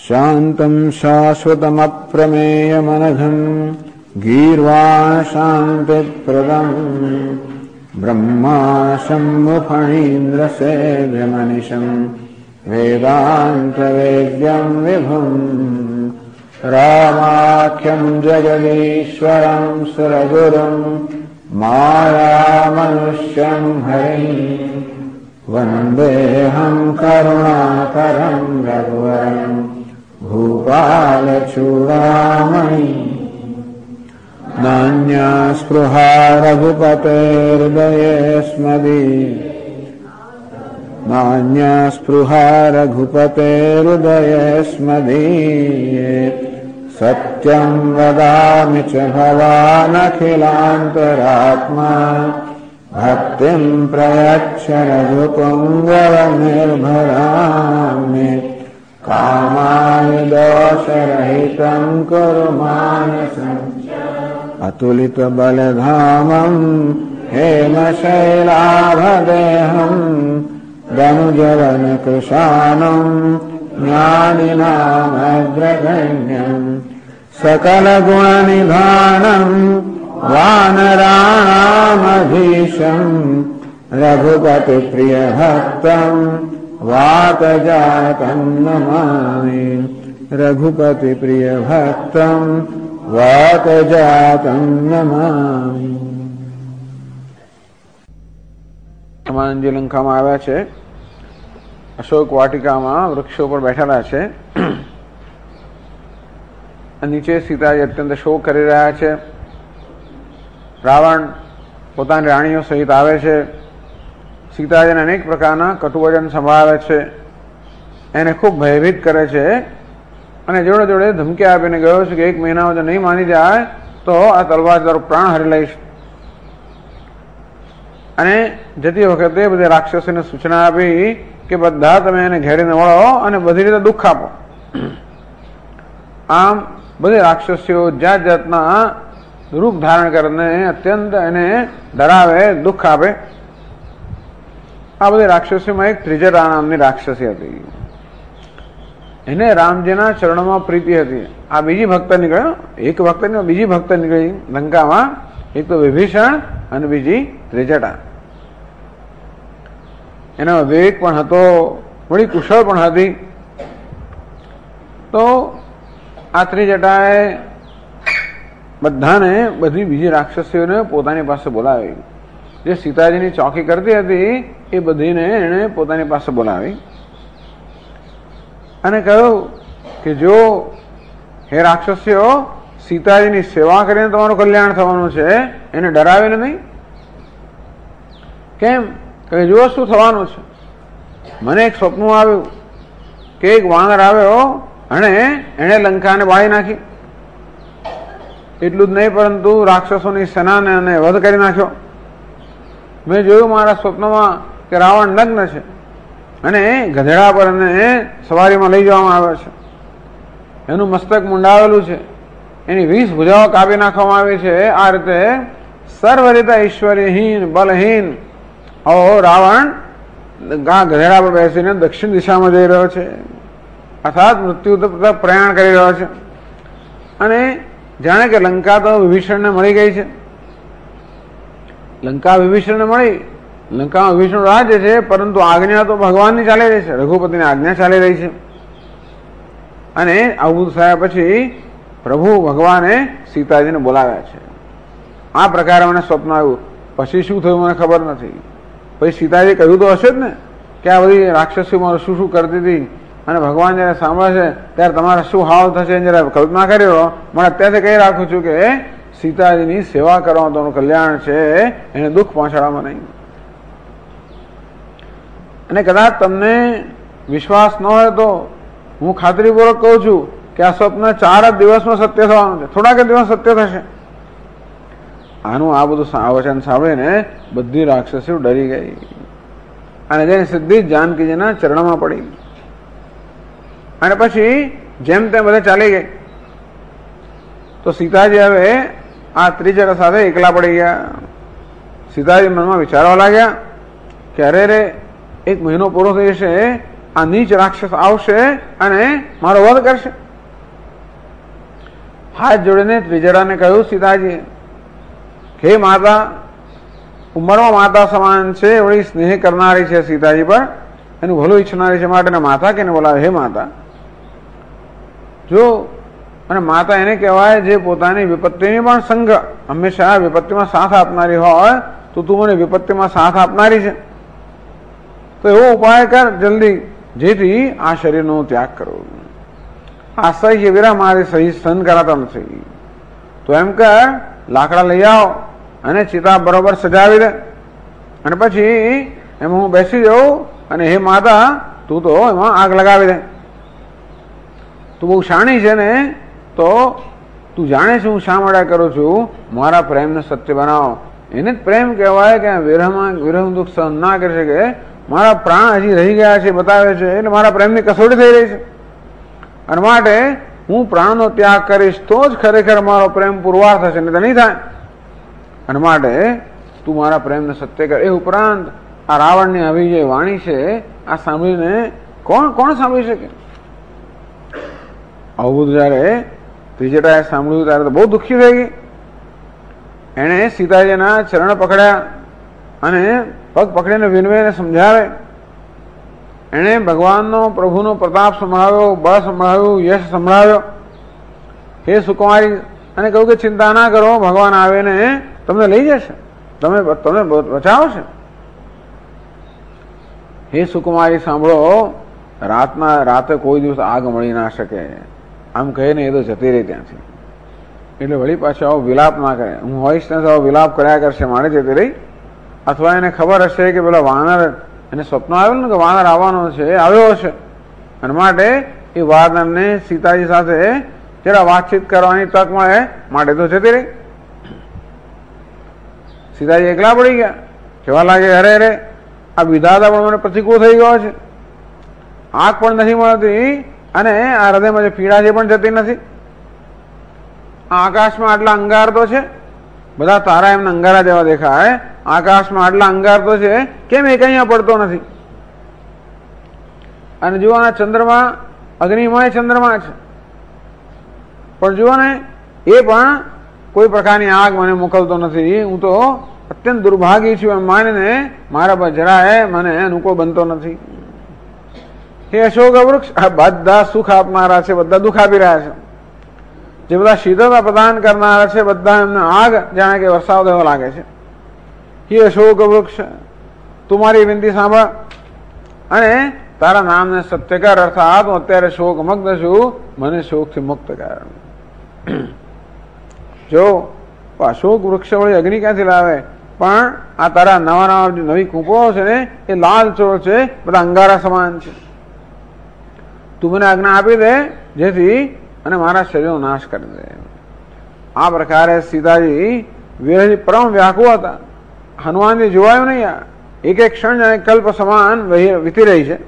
શાંતમ શાશ્વતમપ્રમેયમનઘં ગીર્વાણ શાંતિપ્રદં બ્રહ્મા શંભુફણીન્દ્ર સેવ્યમનિશં વેદાંતવેદ્યં વિભું રામાખ્યં જગદીશ્વરં સુરગુરું માયામનુષ્યં હરિં વંદેહં કરુણાકરં રઘુવરં ભૂપાલચૂડામણિ નાન્યા સ્પૃહા રઘુપતેર્હૃદયે સ્મદીયે સત્યં વદામિ ચ ભવાનખિલાંતરાત્મા ભક્તિં પ્રયચ્છ રઘુપુંગવનિર્ભરામિ કામાય દોષરહિतं કુરુ માનસં અતુલિતબલધામં હેમશૈલાભદેહં દનુજવનકૃશાनं જ્ઞાનિનામગ્રગણ્યં સકલગુણનિધાनं વાનરાણામધીશં રઘુપતિપ્રિયભક્तं વાતજાतं નમામિ રઘુપતિપ્રિયભક્तं વાતજાतं નમામિ. હનુમાનજી લંકામાં આવ્યા છે. અશોક વાટિકામાં વૃક્ષો પર બેઠેલા છે. નીચે સીતાજી અત્યંત શોક કરી રહ્યા છે. રાવણ પોતાની રાણીઓ સહિત આવે છે. સીતાજીને અનેક પ્રકારના કટુવચન સંભળાવે છે. એને ખૂબ ભયભીત કરે છે અને જોડે જોડે ધમકી આપીને ગયો છે કે 1 મહિનામાં જો નહીં માની જાય તો આ તલવાર તારો પ્રાણ હરી લઈશ. અને જતી વખતે બધા રાક્ષસોને સૂચના આપી કે બધા તમે એને ઘેરીને વળો અને બધી રીતે દુઃખ આપો. આમ બધી રાક્ષસીઓ જાત જાતના રૂપ ધારણ કરીને અત્યંત એને ડરાવે, દુઃખ આપે. આ બધી રાક્ષસીઓમાં એક ત્રિજટા નામની રાક્ષસી હતી. એને રામજીના ચરણોમાં પ્રીતિ હતી. આ બીજી ભક્ત નીકળ્યો, એક ભક્ત ની બીજી ભક્ત નીકળી લંકામાં. એક તો વિભીષણ અને બીજી ત્રિજટા. એનો વિવેક પણ હતો, વળી કુશળ પણ હતી. તો આ ત્રિજટાએ બધાને, બધી બીજી રાક્ષસીઓને પોતાની પાસે બોલાવી. જે સીતાજીની ચોકી કરતી હતી એ બધીને એને પોતાની પાસે બોલાવી અને કહ્યું કે જો હે રાક્ષસીઓ, સીતાજીની સેવા કરીને તમારું કલ્યાણ થવાનું છે, એને ડરાવીને નહીં. કેમ કે જુઓ શું થવાનું છે. મને એક સ્વપ્ન આવ્યું કે એક વાનર આવ્યો અને એને લંકાને બાળી નાખી. એટલું જ નહીં પરંતુ રાક્ષસોની સેનાને એને વધ કરી નાખ્યો. મેં જોયું મારા સ્વપ્નમાં કે રાવણ નગ્ન છે અને ગધેડા પર એને સવારીમાં લઈ જવામાં આવે છે. એનું મસ્તક મુંડાવેલું છે, એની 20 ભુજાઓ કાપી નાખવામાં આવી છે. આ રીતે સર્વ રીતે ઐશ્વર્યહીન, બલહીન રાવણ ગધેડા પર બેસીને દક્ષિણ દિશામાં જઈ રહ્યો છે, અર્થાત મૃત્યુ તરફ પ્રયાણ કરી રહ્યો છે. અને જાણે કે લંકા તો વિભીષણને મળી ગઈ છે. લંકા વિભીષણને મળી. લંકામાં વિભીષણ રાજ્ય છે, પરંતુ આજ્ઞા તો ભગવાનની ચાલી રહી છે, રઘુપતિની આજ્ઞા ચાલી રહી છે. અને આવું થયા પછી પ્રભુ ભગવાને સીતાજીને બોલાવ્યા છે. આ પ્રકારે મને સ્વપ્ન આવ્યું. પછી શું થયું મને ખબર નથી. પછી સીતાજી કહ્યું તો હશે જ ને કે આ બધી રાક્ષસીઓ મારું શું શું કરતી હતી અને ભગવાન જયારે સાંભળે છે ત્યારે તમારા શું હાલ થશે જયારે કલ્પના કર્યો. મને અત્યારથી કહી રાખું છું કે સીતાજીની સેવા કરવામાં તમારું કલ્યાણ છે, એને દુઃખ પહોંચાડવામાં નહીં. અને કદાચ તમને વિશ્વાસ ન હોય તો હું ખાતરીપૂર્વક કહું છું કે આ સ્વપ્ન 4 જ દિવસમાં સત્ય થવાનું છે, થોડાક દિવસ સત્ય થશે. આનું આ બધું વચન સાંભળીને બધી રાક્ષસીઓ ડરી ગઈ અને જેને સીધી જાનકીજીના ચરણમાં પડી. અને પછી જેમ તેમ બધા ચાલી ગઈ. તો સીતાજી હવે આ ત્રિજટા સાથે એકલા પડી ગયા. સીતાજી મનમાં વિચારવા લાગ્યા કે અરે રે 1 મહિનો પૂરો થઈ જશે આ નીચ રાક્ષસ આવશે અને મારો વધ કરશે. હાથ જોડીને ત્રિજટાને કહ્યું સીતાજી, હે માતા, ઉંમરમાં માતા સમાન છે, એવડી સ્નેહ કરનારી છે સીતાજી પર, એનું ભલું ઈચ્છનારી છે, માટે માતા કેને બોલાવે? હે માતા. જો અને માતા એને કહેવાય જે પોતાની વિપત્તિની પણ સંગ હંમેશા વિપત્તિમાં સાથ આપનારી હોય. તો તું મને વિપત્તિમાં સાથ આપનારી છે, તો એવો ઉપાય કર જલ્દી, જેથી આ શરીરનો ત્યાગ કરો. આશ્રય વિરા મારે સહી સહન કરાતા નથી. તો એમ કર, લાકડા લઈ આવો અને ચિતા બરોબર સજાવી દે, અને પછી એમાં હું બેસી જાઉં, અને હે માતા તું તો એમાં આગ લગાવી દે. તું બહુ શાણી છે ને, તો તું જાણે છે હું શા માટે કરું છું? મારા પ્રેમને સત્ય બનાવો. એને જ પ્રેમ કહેવાય કે વિરહનું દુઃખ સહન ના કરી શકે. મારા પ્રાણ હજી રહી ગયા છે બતાવે છે, એટલે મારા પ્રેમની કસોટી થઈ રહી છે. અને માટે હું પ્રાણનો ત્યાગ કરીશ તો જ ખરેખર મારો પ્રેમ પુરવાર થશે, નહીં તો નહીં થાય. અને માટે તું મારા પ્રેમને સત્ય કર. એ ઉપરાંત આ રાવણની આવી જે વાણી છે, આ સાંભળીને કોણ સાંભળી શકે? આવું બધું જયારે ત્રિજટાએ સાંભળ્યું ત્યારે તો બહુ દુઃખી થઈ ગઈ. એણે સીતાજીના ચરણ પકડ્યા અને પગ પકડીને વિનવીને સમજાવે. એણે ભગવાનનો પ્રભુનો પ્રતાપ સંભળાવ્યો, બળ સંભળાવ્યું, યશ સંભળાવ્યો. હે સુકુમારી, અને કહ્યું કે ચિંતા ના કરો, ભગવાન આવીને તમને લઈ જશે, તમને બચાવશે. હે સુકુમારી સાંભળો, રાતે કોઈ દિવસ આગ મળી ના શકે. આમ કહીને એ તો જતી રહી ત્યાંથી. એટલે વળી પાછો આવો વિલાપ ના કરે. હું હોઈશ ને તો વિલાપ કર્યા કરશે, મારે જતી રહી. અથવા એને ખબર હશે કે પેલા વાનર, એને સ્વપ્ન આવેલું ને કે વાનર આવવાનો છે, આવ્યો હશે, અને માટે એ વાનરને સીતાજી સાથે જરા વાતચીત કરવાની તક મળે, માટે તો જતી રહી. સીતાજી એકલા પડી ગયા. કેવા લાગે, અરે અરે આ વિધાતા પણ મને પ્રતિકૂળ થઈ ગયો છે. આંખ પણ નથી મળતી, અને આ હૃદયમાં જે પીડા છે પણ જતી નથી. આ આકાશમાં આટલા અંગાર તો છે, બધા તારા એમને અંગારા જેવા દેખાય. આકાશમાં આટલા અંગાર તો છે, કેમ એક અહીંયા પડતો નથી? અને જુઓ આ ચંદ્રમા અગ્નિમય ચંદ્રમા છે, પણ જુઓ ને એ પણ કોઈ પ્રકારની આગ મને મોકલતો નથી. હું તો અત્યંત દુર્ભાગી છું એમ માનીને મારા પર જરાય મને અનુકૂળ બનતો નથી. હે અશોક વૃક્ષ, આ બધા સુખ આપનારા છે, બધા દુઃખ આપી રહ્યા છે. જે બધા શીતળતા પ્રદાન કરનારા છે, બધા એમને આગ જાણે કે વરસાદ એવો લાગે છે. હે અશોક વૃક્ષ, તું મારી વિનંતી સાંભળ અને તારા નામને સત્ય કર. અર્થાત હું અત્યારે શોક મગ્ન છું, મને શોકથી મુક્ત કર. જો અશોક વૃક્ષ વળી અગ્નિ ક્યાંથી લાવે? પણ આ તારા નવા નવી કૂંપો છે ને, એ લાલ ચોળ છે, બધા અંગારા સમાન છે. તું મને આજ્ઞા આપી દે, જેથી અને મારા શરીરનો નાશ કરી દે. આ પ્રકારે સીતાજી વિરહથી પરમ વ્યાકુળ હતા. હનુમાનજી જોવાયું નહીં. આ એક એક ક્ષણ જાણે કલ્પ સમાન વીતી રહી છે.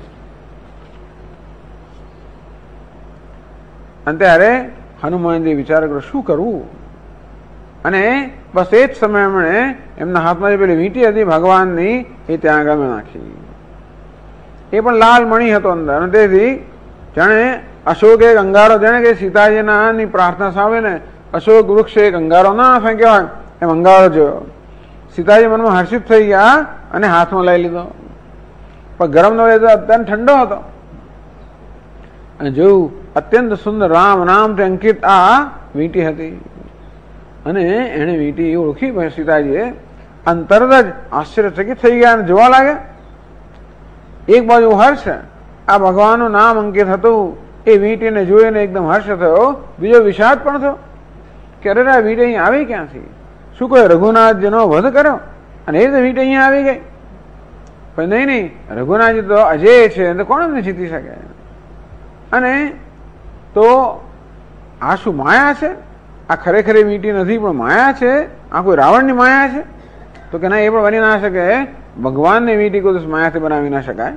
અને ત્યારે હનુમાનજી વિચાર કર્યો શું કરવું? અને બસ એ જ સમયે એમણે એમના હાથમાં જે પેલી વીંટી હતી ભગવાનની, એ ત્યાં આગળ નાખી. એ પણ લાલ મણી હતો અંદર, અને તેથી જાણે અશોક એક અંગારો, જાણે કે સીતાજીની પ્રાર્થના સાંભળીને અશોક વૃક્ષ એક અંગારો ના ફેંક્યો હોય એમ અંગારો જોયો. સીતાજી મનમાં હર્ષિત થઈ ગયા અને હાથમાં લઈ લીધો. પણ ગરમ ન લીધો, અત્યંત ઠંડો હતો. અને જોયું અત્યંત સુંદર રામ નામથી અંકિત આ વીંટી હતી. અને એને વીંટી ઓળખી સીતાજીએ. તરત જ આશ્ચર્યચકિત થઈ ગયા અને જોવા લાગે. એક બાજુ હર્ષ, આ ભગવાનનું નામ અંકિત હતું, એ વીંટીને જોઈને એકદમ હર્ષ થયો. બીજો વિષાદ પણ થયો કે અરે આ વીંટી અહીંયા આવી ક્યાંથી? શું કોઈ રઘુનાથજીનો વધ કર્યો અને એ રીતે વીંટી અહીંયા આવી ગઈ? પણ નહીં, રઘુનાથજી તો અજેય છે, તો કોણ એમને જીતી શકે? અને તો આ શું માયા છે? આ ખરેખર વીંટી નથી, પણ માયા છે. આ કોઈ રાવણની માયા છે? તો કે ના, એ પણ બની ના શકે. ભગવાનની વીંટી કોઈ માયાથી બનાવી ના શકાય.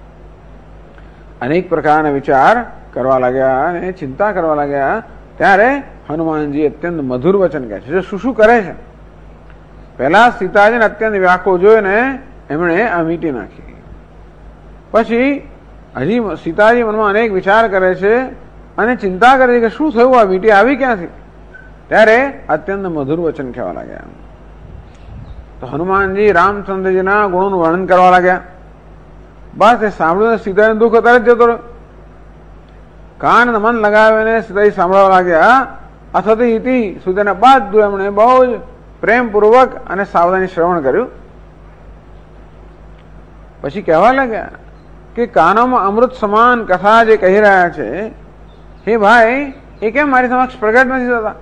અનેક પ્રકારના વિચાર કરવા લાગ્યા અને ચિંતા કરવા લાગ્યા. ત્યારે હનુમાનજી અત્યંત મધુર વચન કહે છે. શું શું કરે છે? પહેલા સીતાજીને અત્યંત વ્યાકુળ જોઈને એમણે આ વીંટી નાખી. પછી હજી સીતાજી મનમાં અનેક વિચાર કરે છે અને ચિંતા કરે છે કે શું થયું, આ વીંટી આવી ક્યાંથી. ત્યારે અત્યંત મધુર વચન કહેવા લાગ્યા. તો હનુમાનજી રામચંદ્રજીના ગુણોનું વર્ણન કરવા લાગ્યા. બસ એ સાંભળીને સીતાજીનું દુઃખ અત્યારે જ જતો રહ્યો. કાન મન લગાવીને સીતાજી સાંભળવા લાગ્યા. અથવા ઇતિ સુધીને બધું એમણે બહુ જ પ્રેમપૂર્વક અને સાવધાની શ્રવણ કર્યું. પછી કહેવા લાગ્યા કે કાનોમાં અમૃત સમાન કથા જે કહી રહ્યા છે, હે ભાઈ એ કેમ મારી સમક્ષ પ્રગટ નથી થતા.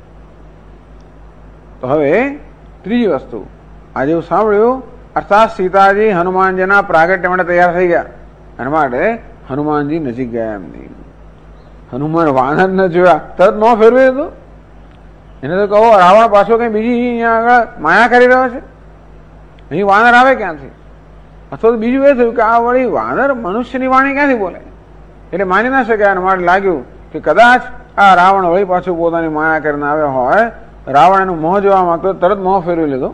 તો હવે ત્રીજી વસ્તુ આજે એવું સાંભળ્યું, અર્થાત સીતાજી હનુમાનજીના પ્રાગટ્ય માટે તૈયાર થઈ ગયા. એના માટે હનુમાનજી નજીક ગયા એમની. હનુમાન વાનર ન જોયા તરત ન ફેરવી હતું. એને તો કહો રાવણ પાછો કઈ બીજી અહીંયા આગળ માયા કરી રહ્યો છે, અહીં વાનર આવે ક્યાંથી. અથવા તો બીજું એ થયું કે આ વળી વાનર મનુષ્યની વાણી ક્યાંથી બોલે, એટલે માની ના શક્યા. એના માટે લાગ્યું કે કદાચ આ રાવણ વળી પાછું પોતાની માયા કરીને આવ્યો હોય. રાવણ એનું મોં જોવા માંગતો, તરત મોં ફેરવી લીધો.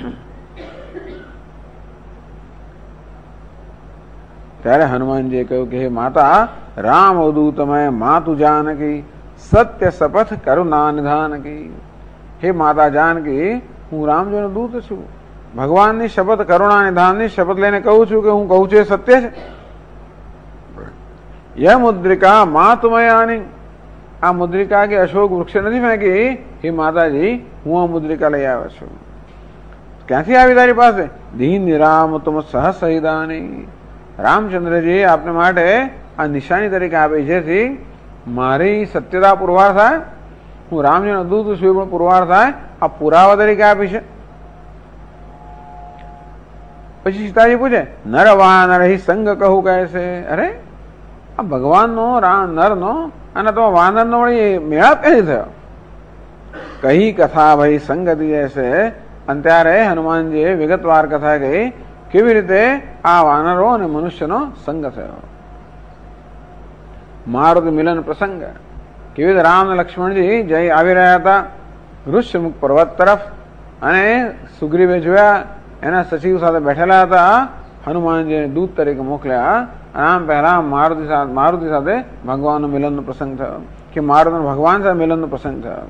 ત્યારે હનુમાનજીએ કહ્યું કે હે માતા રામ અવધૂતમય માતુ જાનકી સત્ય શપથ કરુણા નિધાનકી. હે માતા જાનકી, હું રામજીનો દૂત છું. ભગવાનની શપથ, કરુણા નિધાનની શપથ લઈને કહું છું કે હું કહું છું એ સત્ય છે. યહ મુદ્રિકા માતુમયાની, આ મુદ્રિકા કે અશોક વૃક્ષ નથી ફેંકી. હે માતાજી, હું આ મુદ્રિકા લઈ આવ્યો છું. ક્યાંથી આવી તારી પાસે? દીન રામ તુમ સહસહિદાની, રામચંદ્રજી આપને માટે આ નિશાની તરીકે આપી, જેથી મારી સત્યતા પુરવાર થાય. હું રામજીનો દૂત છું એ પણ પુરવાર થાય, આ પુરાવા તરીકે આપી છે. પછી સીતાજી પૂછે નર વાનર હિ સંગ કહું કહે છે. અરે આ ભગવાનનો નરનો અને તો વાનરનો વળી મેળાપ ક્યાંથી થયો? કહી કથા ભાઈ સંગતિ જૈસે. અને ત્યારે હનુમાનજીએ વિગતવાર કથા કહી કેવી રીતે આ વાનરો અને મનુષ્યનો સંગ થયો. મારુતિ મિલન પ્રસંગ, કેવી રીતે રામ અને લક્ષ્મણજી જઈ આવી રહ્યા હતા ઋષ્યમુખ પર્વત તરફ, અને સુગ્રીવે જોયા એના સચિવ સાથે બેઠેલા હતા. હનુમાનજીને દૂત તરીકે મોકલ્યા. આમ પહેલા મારુતિ સાથે ભગવાનનો મિલનનો પ્રસંગ થયો, કે મારુતિ ભગવાન સાથે મિલનનો પ્રસંગ થયો.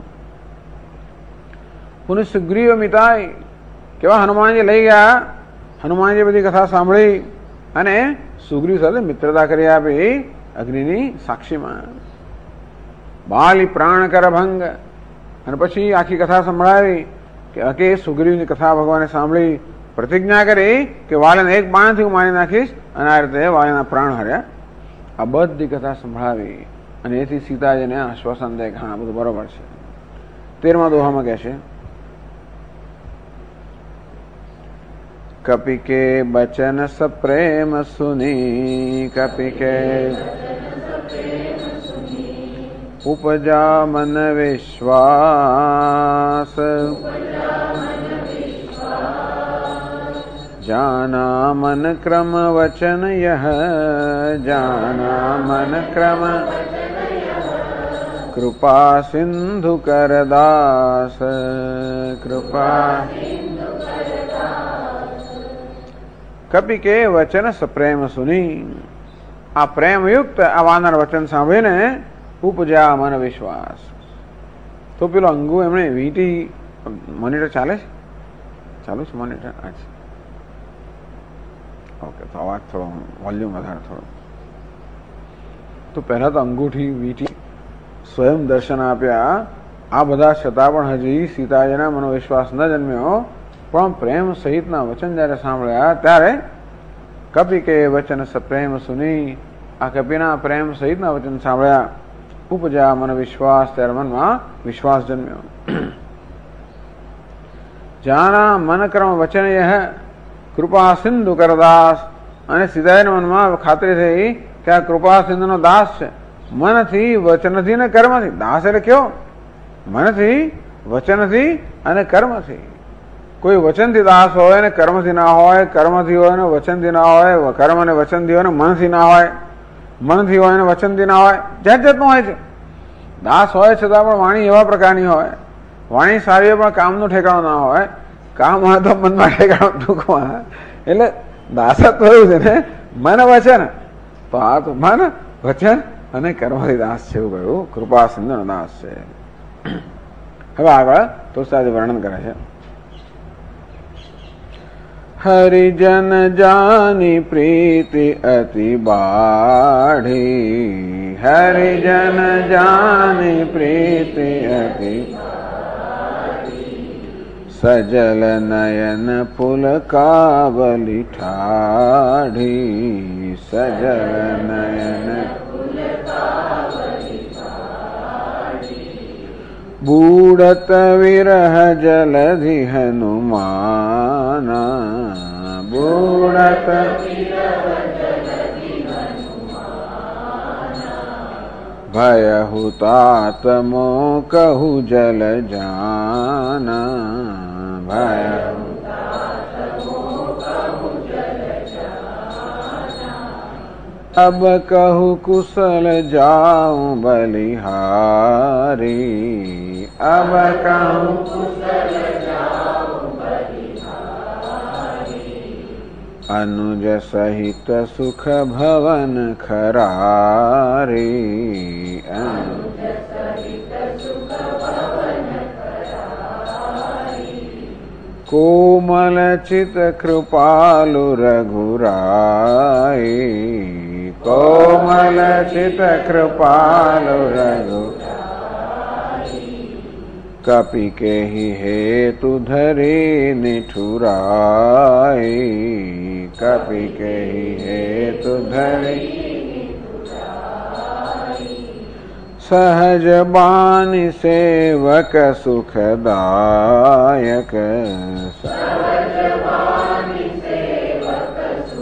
પુનઃ સુગ્રીવ મિતાઈ, કેવા હનુમાનજી લઈ ગયા. હનુમાનજી બધી કથા સાંભળી અને સુગ્રીવ સાથે મિત્રતા કરી આપી અગ્નિની સાક્ષીમાં. બાલી પ્રાણ કર ભંગ, અને પછી આખી કથા સંભળાવી કે સુગ્રીવની કથા ભગવાને સાંભળી, પ્રતિજ્ઞા કરી કે વાલીને એક બાણથી હું મારી નાખીશ, અને આ રીતે વાલીના પ્રાણ હર્યા. આ બધી કથા સંભળાવી અને એથી સીતાજીને આશ્વાસન દે કે હા બધું બરોબર છે. 13મા દોહામાં કહે છે કપિ કે બચન સપ્રેમ સુની, કપિ કે ઉપજા મન વિશ્વાસ, જાના મન ક્રમ વચન યહ, જાના મન ક્રમ કૃપા સિંધુ કરદાસ, કૃપા. કપિ કે વચન સપ્રેમ સુની, આ પ્રેમયુક્ત આ વાનર વચન સાંભળીને ઉપજા મન વિશ્વાસ. તો પેલો અંગુ એમણે વીંટી મોનિટર ચાલે છે, ચાલુ છે મોનિટર? અચ્છા ઓકે, તો અવાજ થોડો વોલ્યુમ વધારે થોડો. તો પહેલા તો અંગૂઠી વીંટી સ્વયં દર્શન આપ્યા. આ બધા છતાં પણ હજી સીતાજીના મનોવિશ્વાસ ન જન્મ્યો, પણ પ્રેમ સહિતના વચન જયારે સાંભળ્યા ત્યારે કપિ કે વચન સપ્રેમ સુની, આ કપિના પ્રેમ સહિતના વચન સાંભળ્યા. ઉપજા મન વિશ્વાસ, ત્યારે મનમાં વિશ્વાસ જન્મ્યો. જાના મન ક્રમ વચન યહ, કૃપા સિંધુ કરદાસ, અને સીતાજીના મનમાં ખાતરી થઈ કે આ કૃપા સિંધુનો દાસ છે. મનથી, વચનથી ને કર્મથી. દાસ એટલે કેવો? મનથી, વચનથી અને કર્મથી. કોઈ વચનથી દાસ હોય ને કર્મથી ના હોય, કર્મથી હોય ને વચનથી ના હોય, કર્મ અને વચનથી હોય ને મનથી ના હોય, મનથી હોય ને વચનથી ના હોય, જાત જાતનું હોય છે. દાસ હોય છતાં પણ વાણી એવા પ્રકારની હોય, વાણી સારી હોય પણ કામનું ઠેકાણું ના હોય, કામ હોય તો મનમાં ઠેકાણું ટૂંકમાં. એટલે દાસત્વ એવું છે ને મન વચન તો આ તો મન વચન અને કર્મથી દાસ છે એવું કહ્યું. કૃપા સિંધુનો દાસ છે. હવે આગળ તુલસીદાસ વર્ણન કરે છે. હરિજન જાની પ્રીતિ અતિ બાઢી, હરિજન જાની પ્રીતિ અતિ સજલ નયન પુલકાવલી ઠાઢી, સજલ નયન બૂઢત વિરહ જલધિ હનુમાના, બૂઢત ભય હુતાત્મો કહુ જલ જાના, ભય अब कहु कुशल जाऊं बलिहारी, अब कहु कुशल जाऊं बलिहारी, अनुज सहित सुख भवन खरारी, अनुज सहित सुख भवन खरारी, कोमल चित कृपालु रघुराई, कोमल चित कृपालु रघुराई, कपि के ही हेतु धरे निठुराई, कपि के ही हेतु धरे सहज बानी सेवक सुखदायक, सहज बानी सेवक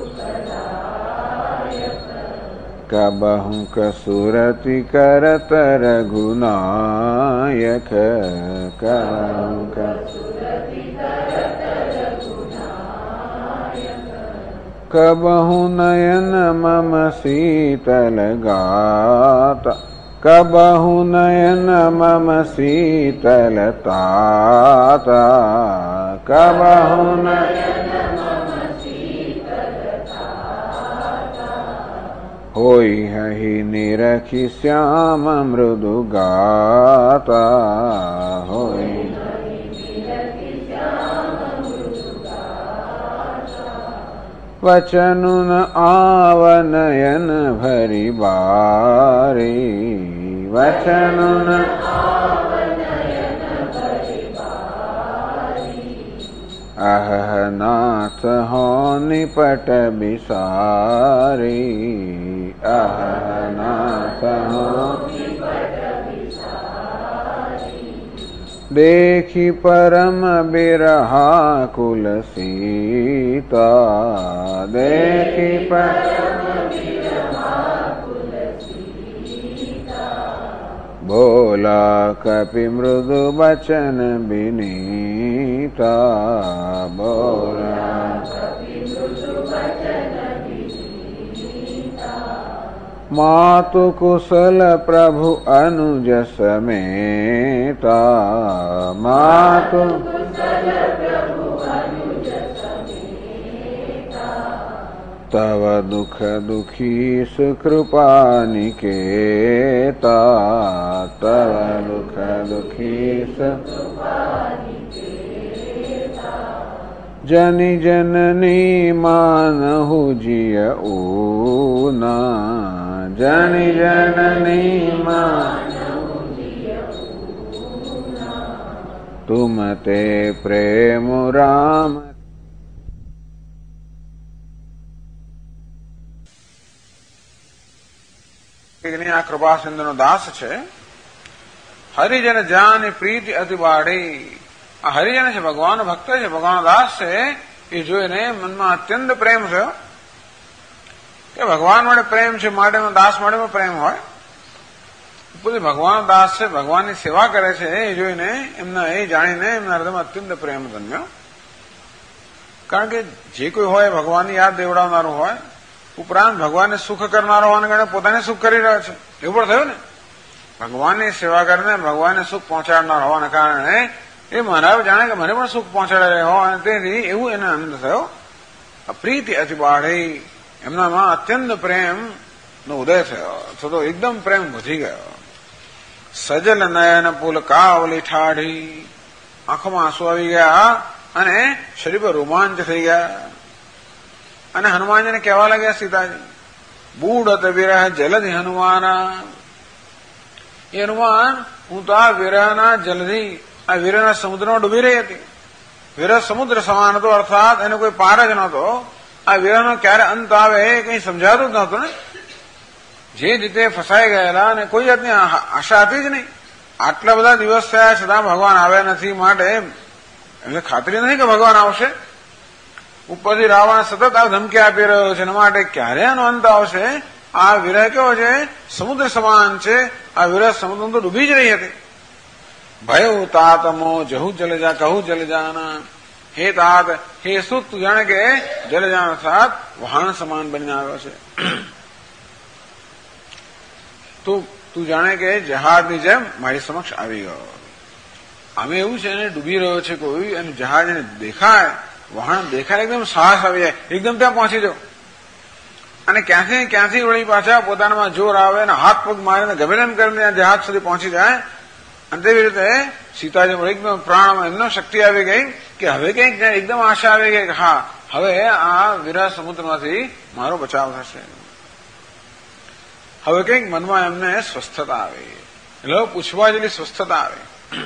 सुखदायक, कबहु कसुरति करत रघुनायक, कबहु कसुरति करत रघुनायक, कबहु नयन मम शीतल गाता, कबहु नयन मम शीतलताता, कबहु नयन मम शीतलताता, होई हहि निरखि श्याम मृदु गाता, होई हहि निरखि श्याम मृदु गाता, वचनु न आवनयन भरि बारी, वचनु न आवनयन भरि बारी, अह नाथ हो निपट बिसारी, अह नाथ हो निपट बिसारी, देखी परम बिरहा कुल सीता, देखी परम बिरहा कुल सीता, बोला कपि मृदु बचन विनीता, बोला कपि मृदु बचन विनीता, मातु कुशल प्रभु अनुज समेता, मातु कुशल प्रभु अनुज समेता, तव दुख दुखी सुकृपा निकेता, तव दुख दुखी सुकृपा निकेता, जनि जननी मानहु जिय ऊना, जनि जननी मानहु जिय ऊना, तुम ते प्रेम राम. આ કૃપા સિંધુનો દાસ છે. હરિજન જાની પ્રીતિ અતિ બાળી. આ હરિજન છે, ભગવાન ભક્ત છે, ભગવાન દાસ છે. એ જોઈને મનમાં અત્યંત પ્રેમ થયો કે ભગવાન વડે પ્રેમ છે માટેનો દાસ માટે પ્રેમ હોય. ભગવાન દાસ છે, ભગવાનની સેવા કરે છે, એ જોઈને એમના એ જાણીને એમના હૃદયમાં અત્યંત પ્રેમ જન્મ્યો. કારણ કે જે કોઈ હોય ભગવાનની યાદ દેવડાવનારું હોય, ઉપરાંત ભગવાનને સુખ કરનારો હોવાને કારણે પોતાને સુખ કરી રહ્યો છે એવું પણ થયું ને. ભગવાનની સેવા કરીને ભગવાનને સુખ પહોંચાડનાર હોવાને કારણે એ માનવ જાણે કે મને પણ સુખ પહોંચાડી રહ્યો હોય, અને તેથી એવું એને આનંદ થયો. પ્રીતિ અતિ બાળી, એમનામાં અત્યંત પ્રેમ નો ઉદય થયો, તો એકદમ પ્રેમ વધી ગયો. સજલ નયન પુલ કાવલી ઠાઢી, આંખોમાં આંસુ આવી ગયા અને શરીર પર રોમાંચ થઈ ગયા. અને હનુમાનજીને કહેવા લાગ્યા સીતાજી, બૂઢત વિરહ જલધિ હનુમાન, એ હનુમાન હું તો આ વિરહના જલધિ, આ વિરહના સમુદ્રમાં ડૂબી રહી હતી. વિરહ સમુદ્ર સમાન હતો, અર્થાત એને કોઈ પાર જ નહોતો. આ વિરહનો ક્યારે અંત આવે એ કંઈ સમજાતું જ નહોતું ને. જે રીતે ફસાઈ ગયેલા અને કોઈ જાતની આશા હતી જ નહીં. આટલા બધા દિવસ થયા છતાં ભગવાન આવ્યા નથી, માટે એમને ખાતરી નથી કે ભગવાન આવશે. ઉપરથી રાવણ સતત આ ધમકી આપી રહ્યો છે, એના માટે ક્યારે આનો અંત આવશે. આ વિરહ કેવો છે, સમુદ્ર સમાન છે. આ વિરહ સમુદ્ર તો ડૂબી જ રહી હતી. ભય તાતમો જહુ જલજા કહું જલજાના, હે તાત, હે સુત, તું જાણે કે જલજાનો સાથ વહાણ સમાન બનીને આવ્યો છે. તું જાણે કે જહાજની જેમ મારી સમક્ષ આવી ગયો. આમે એવું છે, એને ડૂબી રહ્યો છે કોઈ, અને જહાજ એને દેખાય, વહાણ દેખાય, એકદમ સાહસ આવી જાય, એકદમ ત્યાં પહોંચી જાઓ. અને ક્યાંથી વળી પાછા પોતાનામાં જોર આવે અને હાથ પગ મારીને ગમે તેમ કરીને જહાજ સુધી પહોંચી જાય. અને તેવી રીતે સીતાજી એકદમ પ્રાણમાં એમનો શક્તિ આવી ગઈ કે હવે કંઈક એકદમ આશા આવી ગઈ કે હા, હવે આ વિરહ સમુદ્રમાંથી મારો બચાવ થશે. હવે કંઈક મનમાં એમને સ્વસ્થતા આવી, એટલે પૂછવા જેવી સ્વસ્થતા આવી.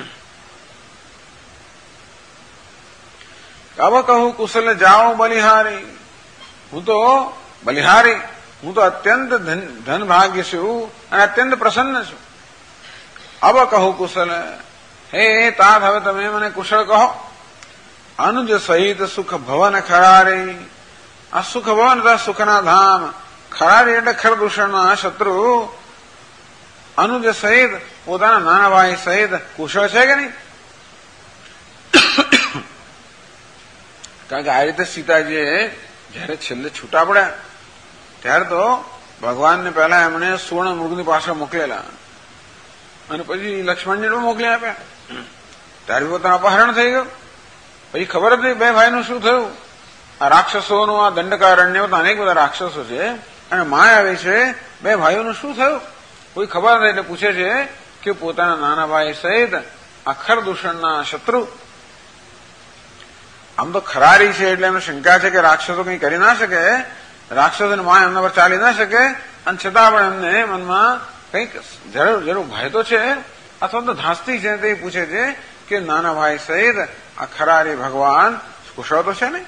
હવે કહું કુશલ જાઓ બલિહારી, હું તો બલિહારી, હું તો અત્યંત ધન ભાગ્ય છું અને અત્યંત પ્રસન્ન છું. હવે કહું કુશલ, હે તાત, હવે તમે મને કુશળ કહો. અનુજ સહિત સુખ ભવન ખરારી, આ સુખ ભવન હતા સુખના ધામ, ખરારી એટલે ખરદૂષણના શત્રુ. અનુજ સહિત પોતાના નાના ભાઈ સહિત કુશળ છે કે નહીં? કારણ કે આ રીતે સીતાજીએ જયારે છેલ્લે છૂટા પડ્યા ત્યારે તો ભગવાનને પહેલા એમણે સુવર્ણ મૃગની પાછળ મોકલેલા અને પછી લક્ષ્મણજીને પણ મોકલી આપ્યા. ત્યારે પોતાનું અપહરણ થઈ ગયું. પછી ખબર જ નહીં બે ભાઈનું શું થયું. આ રાક્ષસોનું આ દંડકારણ્ય અનેક બધા રાક્ષસો છે અને માય આવી છે, બે ભાઈઓનું શું થયું કોઈ ખબર નથી. એટલે પૂછે છે કે પોતાના નાના ભાઈ સહિત આ ખરદૂષણના શત્રુ. આમ તો ખરારી છે એટલે એમને શંકા છે કે રાક્ષસો કંઈ કરી ના શકે, રાક્ષસોની માં એમના પર ચાલી ના શકે, અને છતાં પણ એમને મનમાં કંઈક જરૂર ભય તો છે અથવા તો ધાસ્તી છે. તે પૂછે છે કે નાના ભાઈ સહિત આ ખરારી ભગવાન કુશળ તો છે ને?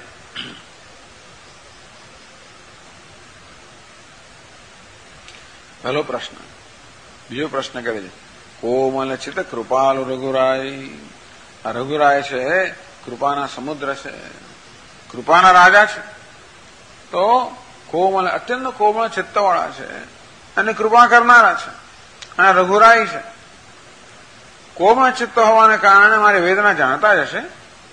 પહેલો પ્રશ્ન. બીજો પ્રશ્ન કરે છે, કોમલ ચિત કૃપાલુ રઘુરાય. આ રઘુરાય છે કૃપાના સમુદ્ર છે, કૃપાના રાજા છે. તો કોમલ, અત્યંત કોમળ ચિત્તવાળા છે અને કૃપા કરનારા છે. અને રઘુરાય છે. કોમળ ચિત્ત હોવાને કારણે મારી વેદના જાણતા જ હશે.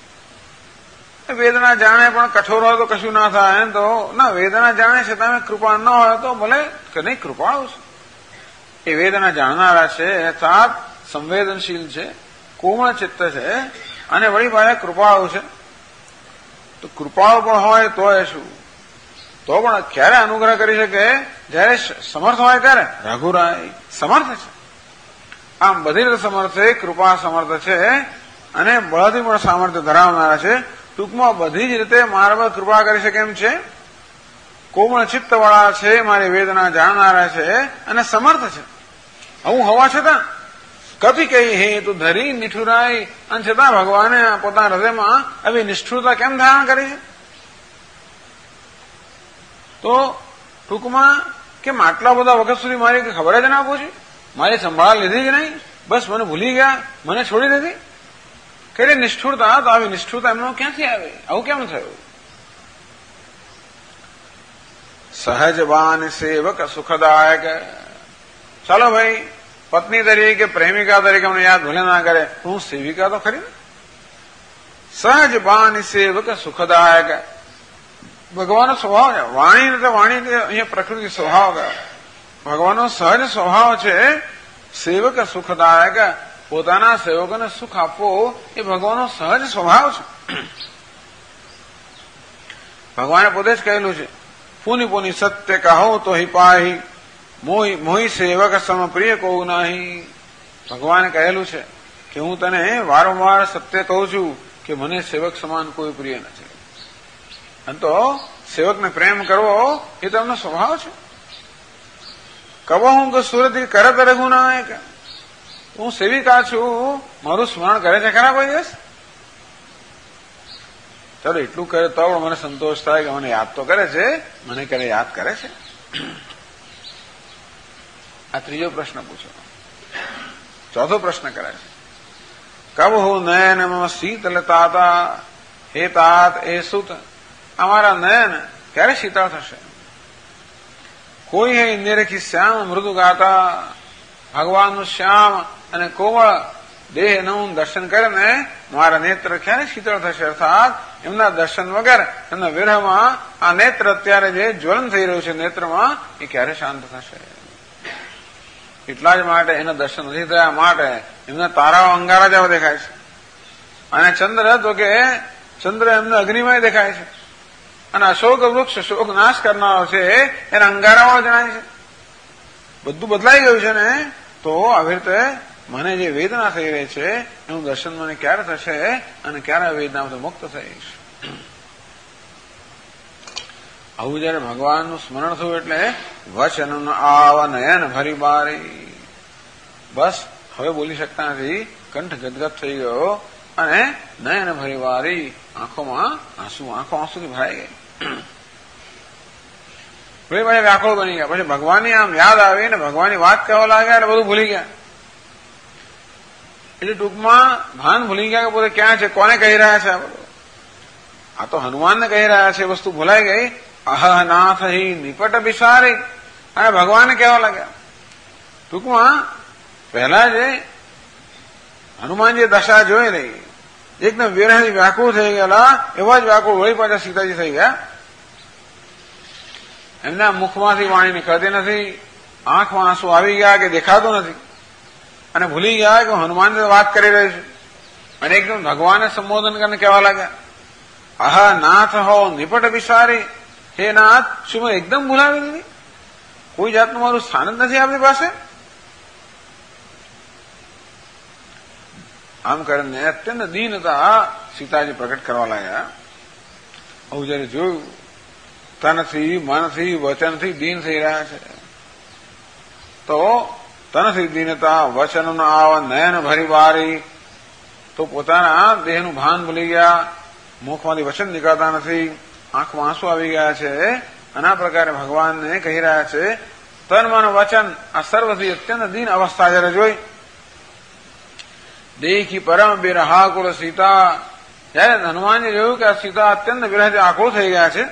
વેદના જાણે પણ કઠોર હોય તો કશું ના થાય. એમ તો ના, વેદના જાણે છે તમે કૃપા ન હોય તો ભલે કે નહીં, કૃપાળુ છે. એ વેદના જાણનારા છે, અર્થાત સંવેદનશીલ છે, કોમળ ચિત્ત છે અને વળી પાછા કૃપાળુ છે. તો કૃપાળુ પણ હોય તો એ શું, તો પણ ક્યારે અનુગ્રહ કરી શકે? જયારે સમર્થ હોય ત્યારે. રઘુરાય સમર્થ છે, આમ બધી રીતે સમર્થ છે, કૃપા સમર્થ છે અને બળથી પણ સામર્થ્ય ધરાવનારા છે. ટૂંકમાં બધી જ રીતે મારા પર કૃપા કરી શકે એમ છે. કોમળ ચિત્તવાળા છે, મારી વેદના જાણનારા છે અને સમર્થ છે. આવું હોવા છતાં કપી કઈ હે તું ધરી નિઠુરાય, અને છતાં ભગવાને પોતાના હૃદયમાં આવી નિષ્ઠુરતા કેમ ધારણ કરી છે? તો ટૂંકમાં કેમ આટલા બધા વખત સુધી મારી ખબર જ ના પૂછી, મારી સંભાળ લીધી જ નહીં, બસ મને ભૂલી ગયા, મને છોડી દીધી. કે નિષ્ઠુરતા, તો આવી નિષ્ઠુરતા એમનો ક્યાંથી આવે? આવું કેમ થયું? સહજ બાન સેવક સુખદાયક. ચાલો ભાઈ, પત્ની તરીકે પ્રેમિકા તરીકે અમને યાદ ભલે ના કરે, હું સેવિકા તો ખરી ને. સહજ બાન સેવક સુખદાયક. ભગવાનનો સ્વભાવ છે. વાણી તો વાણી અહીંયા પ્રકૃતિ સ્વભાવ ગયો. ભગવાનનો સહજ સ્વભાવ છે સેવક સુખદાયક. પોતાના સેવકોને સુખ આપવો એ ભગવાનનો સહજ સ્વભાવ છે. ભગવાને પોતે જ કહેલું છે, પુની પુની સત્ય કહો તો હિ પાહી, મોહી સેવક સમ પ્રિય કહું નહીં. ભગવાને કહેલું છે કે હું તને વારંવાર સત્ય કહું છું કે મને સેવક સમાન કોઈ પ્રિય નથી. અને તો સેવકને પ્રેમ કરવો એ તો એમનો સ્વભાવ છે. કબો હું કે સુરતી કરત રઘુના કે હું સેવિકા છું, મારું સ્મરણ કરે છે ખરા કોઈ દિવસ? ચાલો એટલું કરે તો પણ મને સંતોષ થાય કે મને યાદ તો કરે છે, મને ક્યારે યાદ કરે છે. આ ત્રીજો પ્રશ્ન પૂછો. ચોથો પ્રશ્ન કરે છે કબ હો નયન મમ શીતલ તાતા, હે તાત હે સુત, અમારા નયન ક્યારે શીતળ થશે? કોઈ હે નિરખી શ્યામ મૃદુ ગાતા, ભગવાનનું શ્યામ અને કોમળ દેહનું દર્શન કરીને મારા નેત્ર ક્યારે શીતળ થશે? અર્થાત એમના દર્શન વગર એમના વિરહમાં આ નેત્ર અત્યારે જે જ્વલન થઈ રહ્યું છે નેત્રમાં એ ક્યારે શાંત થશે? એટલા જ માટે એના દર્શન નથી થયા માટે એમના તારાઓ અંગારા જેવા દેખાય છે. અને ચંદ્ર તો કે ચંદ્ર એમને અગ્નિમય દેખાય છે. અને અશોક વૃક્ષ શોક નાશ કરનારો છે એના અંગારાવાળો જણાય છે. બધું બદલાઈ ગયું છે ને. તો આવી રીતે મને જે વેદના થઈ રહી છે એનું દર્શન મને ક્યારે થશે અને ક્યારે વેદનામાંથી મુક્ત થઈશ? આવું જયારે ભગવાનનું સ્મરણ થયું એટલે વચન આવ નયન ભરી બારી, બસ હવે બોલી શકતા નથી, કંઠ ગદગદ થઈ ગયો અને નયન ભરી બારી, આંખો આંસુથી ભરાઈ ગઈ. પછી વ્યાકુળ બની ગયા. પછી ભગવાનની આમ યાદ આવી ને ભગવાનની વાત કહેવા લાગ્યા એટલે બધું ભૂલી ગયા. એટલે ટૂંકમાં ભાન ભૂલી ગયા કે પોતે ક્યાં છે, કોને કહી રહ્યા છે. આ બધું આ તો હનુમાનને કહી રહ્યા છે, વસ્તુ ભૂલાઈ ગઈ. અહ નાથ હિ નિપટ બિસારી, અને ભગવાનને કહેવા લાગ્યા. ટૂંકમાં પહેલા જે હનુમાન જે દશા જોઈ રહી, એકદમ વિરહથી વ્યાકુળ થઈ ગયેલા એવા જ વ્યાકુળ વળી પાછા સીતાજી થઈ ગયા. એમના મુખમાંથી વાણી નીકળતી નથી, આંખમાં આંસુ આવી ગયા કે દેખાતું નથી, અને ભૂલી ગયા કે હનુમાન વાત કરી રહી છે. અને એકદમ ભગવાનને સંબોધન કરીને કહેવા લાગ્યા અહ નાથ હો નિપટ બિસારી, હે નાથ શું મને એકદમ ભૂલાવી દીધી? કોઈ જાતનું મારું સ્થાન જ નથી આપણી પાસે? આમ કરીને અત્યંત દીનતા સીતાજી પ્રગટ કરવા લાગ્યા. આવું જયારે જોયું તનથી મનથી વચનથી દીન થઈ રહ્યા છે. તો તનથી દીનતા વચન આવ નયન ભરી બારી, તો પોતાના દેહનું ભાન ભૂલી ગયા, મુખમાંથી વચન નીકળતા નથી, આંખમાં આંસુ આવી ગયા છે. અને આ પ્રકારે ભગવાનને કહી રહ્યા છે તન મન વચન આ સર્વથી અત્યંત દીન અવસ્થા જયારે જોઈ. દેખી પરમ બિરહાકુળ સીતા, જયારે હનુમાનજી જોયું કે આ સીતા અત્યંત વિરહથી આકુળ થઈ ગયા છે,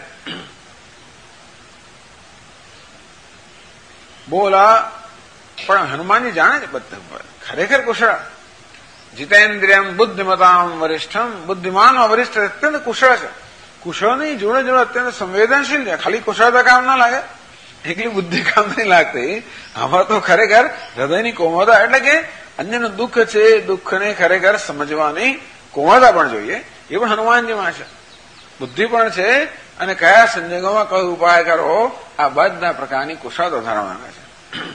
બોલા. પણ હનુમાનજી જાણે છે બધા ખરેખર કુશળ, જીતેન્દ્રિયમ બુદ્ધિમતામ વરિષ્ઠમ, બુદ્ધિમાનમાં વરિષ્ઠ અત્યંત કુશળ છે. કુશળની જોડે જોડે અત્યંત સંવેદનશીલ છે. ખાલી કુશળતા કામ ના લાગે, એકલી બુદ્ધિ કામ નહીં લાગતી. આમાં તો ખરેખર હૃદયની કોમળતા, એટલે કે અન્યનું દુઃખ છે, દુઃખને ખરેખર સમજવાની કોમળતા પણ જોઈએ. એ પણ હનુમાનજીમાં છે. બુદ્ધિ પણ છે અને કયા સંજોગોમાં કયો ઉપાય કરો, આ બધા પ્રકારની કુશળતા ધરાવવાના છે.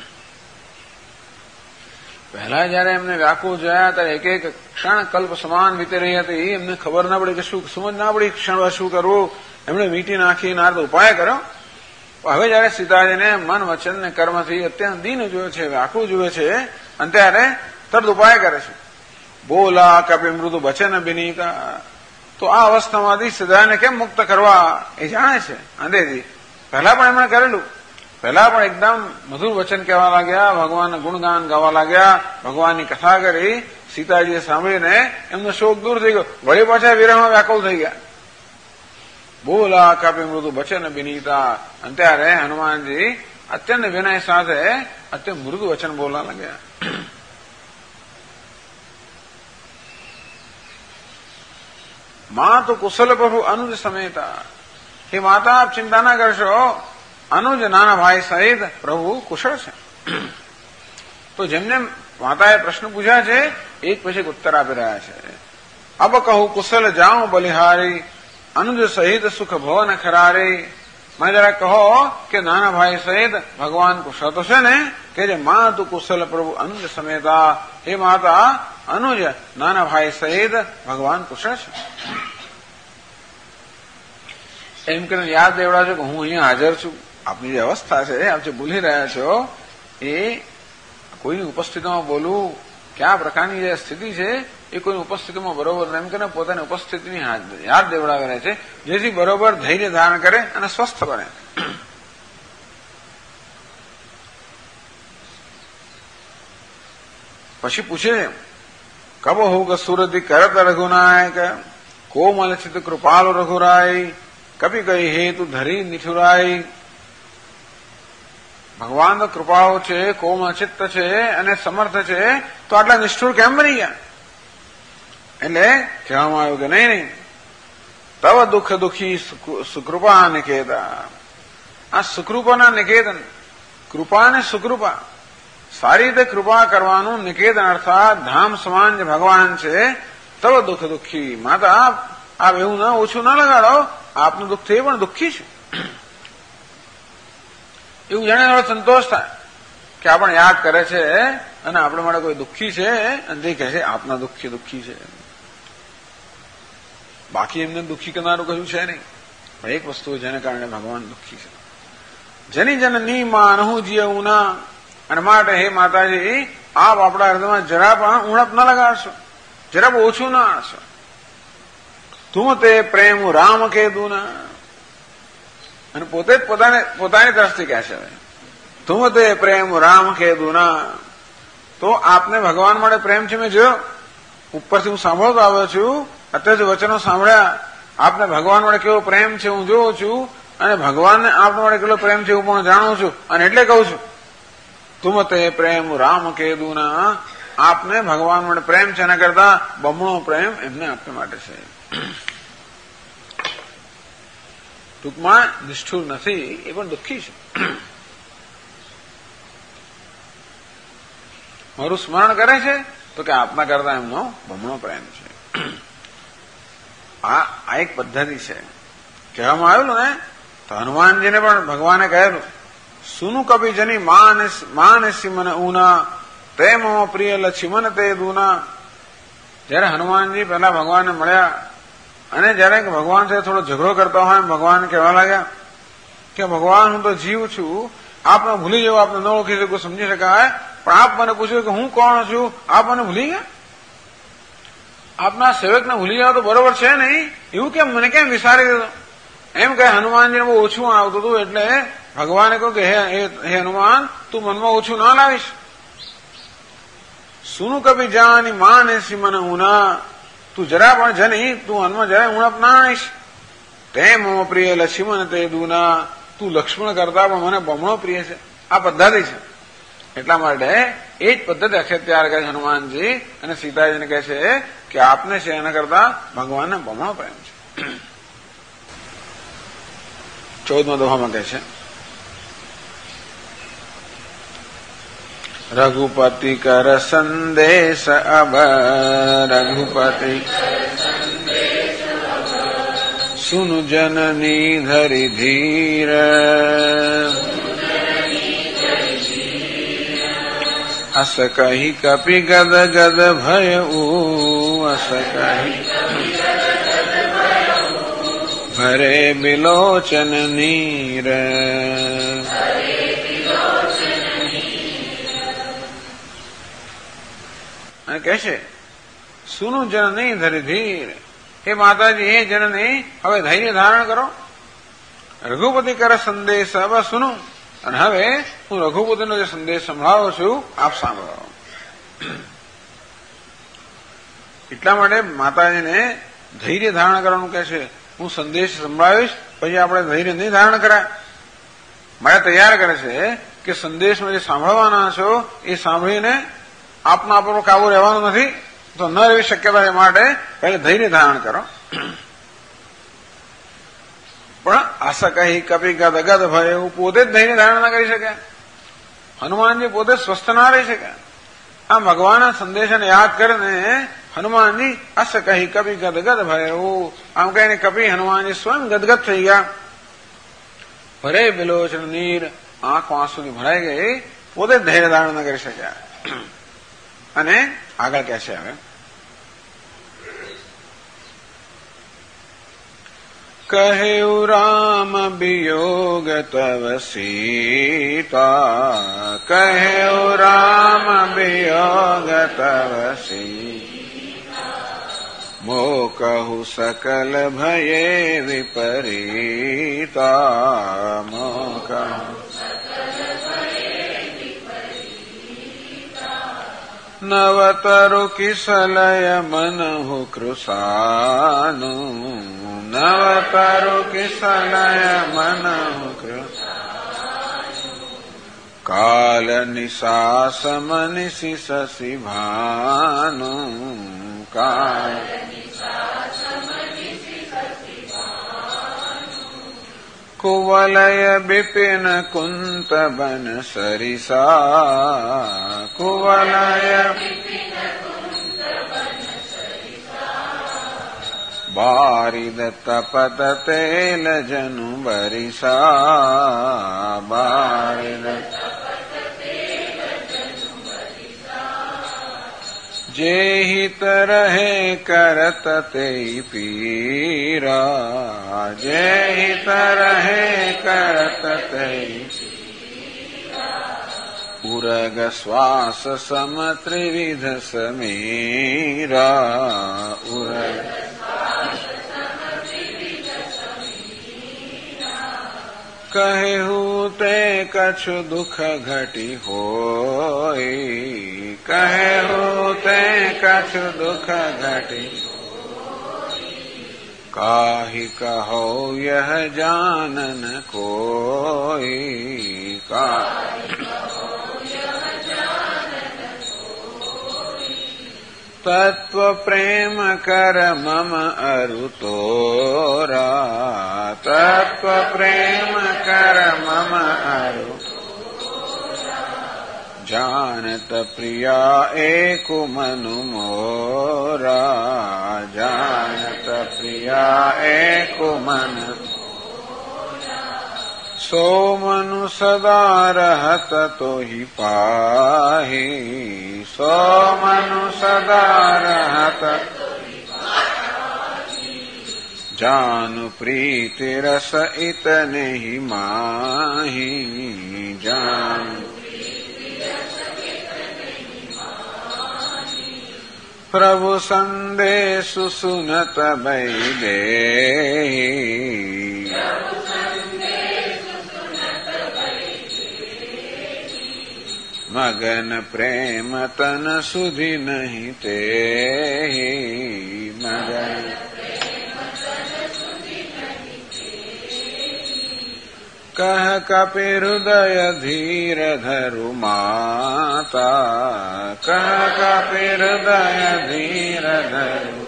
પહેલા જયારે એમને વ્યાકુળ જોયા ત્યારે એક એક ક્ષણ કલ્પ સમાન વીતી રહી હતી. એમને ખબર ના પડી કે શું સમજ ના પડી ક્ષણ શું કરવું. એમણે વીંટી નાખી નારદ ઉપાય કર્યો. હવે જયારે સીતાજીને મન વચન ને કર્મથી અત્યંત દીન જોયે છે, વ્યાકુળ જોયે છે, અને ત્યારે તરત ઉપાય કરે છે. બોલા કપિ મૃદુ વચન બિનીતા, તો આ અવસ્થામાંથી સીતાને કેમ મુક્ત કરવા એ જાણે છે અંધેથી. પહેલા પણ એમણે કરેલું. પહેલા પણ એકદમ મધુર વચન કહેવા લાગ્યા, ભગવાનના ગુણગાન ગાવા લાગ્યા, ભગવાનની કથા કરી. સીતાજીએ સાંભળીને એમનો શોક દૂર થઈ ગયો, વળી પાછા વિરહમાં વ્યાકુળ થઈ ગયા. બોલા કાપી મૃદુ વચન બિનીતા, અને ત્યારે હનુમાનજી અત્યંત વિનય સાથે અત્યંત મૃદુ વચન બોલવા લાગ્યા. માં તો કુશલ પ્રભુ અનુજ સમેતા, હે માતા આપ ચિંતા ના કરશો, અનુજ નાના ભાઈ સહિત પ્રભુ કુશળ છે. તો જેમને માતાએ પ્રશ્ન પૂછ્યા છે એક પછી ઉત્તર આપી રહ્યા છે. અબ કહું કુશલ જાઉં બલિહારી, અનુજ સહિત સુખ ભવન ખરારે, મને જરા કહો કે નાના ભાઈ સહિત ભગવાન કુશળ તો છે ને, કે જે માતુ કુશલ પ્રભુ અનુજ સમેતા, હે માતા અનુજ નાના ભાઈ સહિત ભગવાન કુશળ છે. એમ કરીને યાદ દેવડાવજો કે હું અહીંયા હાજર છું. આપની જે અવસ્થા છે, આપ જે બોલી રહ્યા છો એ કોઈની ઉપસ્થિતિમાં બોલવું કયા પ્રકારની જે સ્થિતિ છે એ કોઈની ઉપસ્થિતિમાં બરોબર એમ કરીને પોતાની ઉપસ્થિતિની યાદ દેવડાવે રહે છે, જેથી બરોબર ધૈર્ય ધારણ કરે અને સ્વસ્થ બને. પછી પૂછે કબ હોગ સુરતિ કરત રઘુનાયક, કોમલ ચિત કૃપાલુ રઘુરાય, કભી કઈ હેતુ ધરી નિઠુરાય. ભગવાન તો કૃપાળુ છે, કોમલ ચિત્ત છે અને સમર્થ છે, તો આટલા નિષ્ઠુર કેમ બની ગયા? એટલે કહેવામાં આવ્યું કે નહીં, તવ દુઃખ દુઃખી સુકૃપા નિકેતા. આ સુકૃપાના નિકેતન, કૃપા અને સુકૃપા, સારી રીતે કૃપા કરવાનું નિકેતન અર્થાત ધામ સમાન જે ભગવાન છે. તવ દુઃખ દુઃખી માતા, આપ એવું ના ઓછું ના લગાડો, આપનું દુઃખ એ પણ દુઃખી છે. એવું જાણે થોડો સંતોષ થાય કે આપણે યાદ કરે છે અને આપણે માટે કોઈ દુઃખી છે અને તે કહે છે આપના દુઃખી દુઃખી છે. બાકી એમને દુઃખી કરનારું કશું છે નહીં, પણ એક વસ્તુ જેને કારણે ભગવાન દુઃખી છે. જની જનની માનહું જીવું ના, અને માટે હે માતાજી આપ આપણા હૃદયમાં જરા પણ ઉણપ ન લગાડશો, જરા ઓછું ના આણશો. તું તે પ્રેમ રામ કે દુના, અને પોતે જ પોતાની તરફથી કહે છે તું તે પ્રેમ રામ કે દુના. તો આપને ભગવાન માટે પ્રેમ છે મેં જોયો, ઉપરથી હું સાંભળતો આવ્યો છું, અત્યારે વચનો સાંભળ્યા, આપને ભગવાન માટે કેવો પ્રેમ છે હું જોઉં છું, અને ભગવાનને આપના માટે કેટલો પ્રેમ છે હું પણ જાણું છું, અને એટલે કહું છું તુમ તે પ્રેમ રામ કે દુના. આપને ભગવાન માટે પ્રેમ છે એના કરતા બમણો પ્રેમ એમને આપને માટે છે. ટૂંકમાં નિષ્ઠુર નથી, એ પણ દુઃખી છે. મારું સ્મરણ કરે છે તો કે આપના કરતા એમનો બમણો પ્રેમ છે. આ એક પદ્ધતિ છે. કહેવામાં આવેલું ને તો હનુમાનજીને પણ ભગવાને કહેલું સુનું કભી જની માને સિમન ઉના, તે મમ પ્રિય લક્ષ્મણ તે દુના. જયારે હનુમાનજી પહેલા ભગવાનને મળ્યા અને જયારે ભગવાન સાથે થોડો ઝઘડો કરતા હોય ભગવાન કહેવા લાગ્યા કે ભગવાન હું તો જીવ છું, આપને ભૂલી જવું, આપને ન ઓળખી શકું, સમજી શકાય, પણ આપ મને પૂછ્યું કે હું કોણ છું, આપ મને ભૂલી ગયા? આપના સેવકને ભૂલી જાવ તો બરોબર છે નહીં, એવું કેમ મને કેમ વિસારી દીધો? એમ કહે હનુમાનજીને બહુ ઓછું આવતું હતું, એટલે ભગવાને કહ્યું કે હે હનુમાન તું મનમાં ઓછું ના લાવીશ. સુનું કભી જાની માને સિમન ઉના, તું જરા પણ જની તું મનમાં જરા ઉણપ ના આણીશ. તે મમ પ્રિય લક્ષ્મણ તે દુના, તું લક્ષ્મણ કરતા પણ મને બમણો પ્રિય છે. આ પદ્ધતિ છે. એટલા માટે એ જ પદ્ધતિ અક્ષર તૈયાર કરે છે હનુમાનજી, અને સીતાજીને કહે છે કે આપને છે એના કરતા ભગવાનને બમણો પ્રેમ છે. 14મા દોહામાં કહે છે રઘુપતિ કર સંદેશ અબ, રઘુપતિ સુન જનની ધરી ધીર, અસ કહી કપી ગદ ગદ ભયઉ, અસ કહી ભરે બિલોચન નીર. અને કહે છે સુનું જનની ધરી ધીર, હે માતાજી હે જનની હવે ધૈર્ય ધારણ કરો. રઘુપતિ કરે સંદેશ હવે સુનું, અને હવે હું રઘુપતિનો જે સંદેશ સંભળાવું છું આપ સાંભળો. એટલા માટે માતાજીને ધૈર્ય ધારણ કરવાનું કહે છે. હું સંદેશ સંભળાવીશ પછી આપણે ધૈર્ય નહીં ધારણ કરાય. મારે તૈયાર કરે છે કે સંદેશમાં જે સાંભળવાના છો એ સાંભળીને આપના આપનો કાબુ રહેવાનો નથી, તો ન રહેવી શક્યતા એ માટે પહેલા ધૈર્ય ધારણ કરો. પણ આશા કહી કપી ગદ ગદ ભય, એવું પોતે જ ધૈર્ય ધારણ ના કરી શકે. હનુમાનજી પોતે સ્વસ્થ ના રહી શકે. આ ભગવાનના સંદેશાને યાદ કરીને હનુમાનજી અસ કહી કપી ગદ ગદ ભય, આમ કહીને કપી હનુમાનજી સ્વયં ગદગદ થઈ ગયા. ભરે બિલોચન નીર, આંખો આંસુથી ભરાઈ ગઈ, પોતે ધૈર્ય ધારણ ન કરી શક્યા. અને આગળ કહે છે હવે, કહ્યું રામ વિયોગ તવ સીતા, કહ્યું રામ વિયોગ તવ સીતા, મોકહુ સકલ ભયે વિપરીતા, મોકહુ નવતરુ કિસલય મનહુ કૃષાનુ, નવતરુ કિસલય મનહુ કૃષાનુ, કાલ નિશાસ મનિષિ શશિ ભાનુ, કાલ कुवलय विपिन कुंत बन सरिसा, कुवलय बारिद तपत तेल जनु बरिसा, बारिद जे हित रहे करत ते पीरा, जे हित रहे करत ते उरग श्वास सम त्रिविध समीरा, उरग कहु ते कछु दुख घटी होई, कहु ते कछु दुख घटी, काहि कहो यह जानन कोई, तत्व प्रेम कर मम अरु तोरा, तत्व प्रेम कर मम अरु, जानत प्रिया एक मनु मोरा, जानत प्रिया एक मन, सो मनु सदा रहत तो ही पाही, सो मनु सदा रहत, जानु प्रीति रस इतने ही माही, जानु प्रभु संदेश सुनत बैदेही, मगन प्रेम तन सुधि नहीं तेहि, मगन कह कपि हृदय धीर धरु माता, कह कपि हृदय धीर धरु,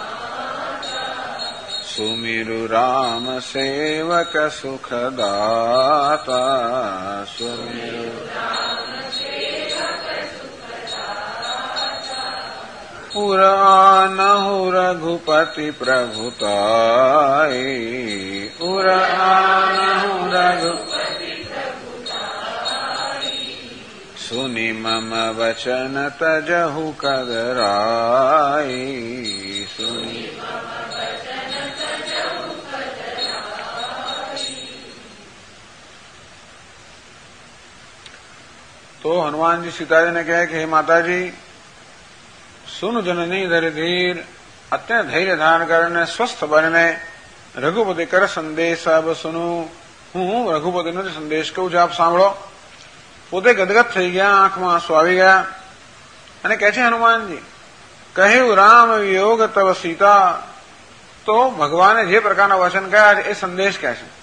सुमिरु राम सेवक सुखदाता, सुमिरु पुर आनहु रघुपति प्रभुताई, पुर आनहु रघुपति प्रभुताई, सुनि मम वचन तजहु कदराई, सुनि मम वचन तजहु कदराई। तो हनुमान जी सीता जी ने कहा कि हे माता जी, सुन जननी धर धीर, અત્યંત ધૈર્ય ધારણ કરીને સ્વસ્થ બનીને રઘુપતિ કર સંદેશ अब सुनु, હું રઘુપતિનો જે સંદેશ કહું છું આપ સાંભળો. પોતે ગદગદ થઈ ગયા, આંખમાં આંસુ આવી ગયા અને કહે છે હનુમાનજી, કહ્યું રામ વિયોગ તવ સીતા, તો ભગવાને જે પ્રકારના વચન કહ્યા છે એ સંદેશ કહે છે.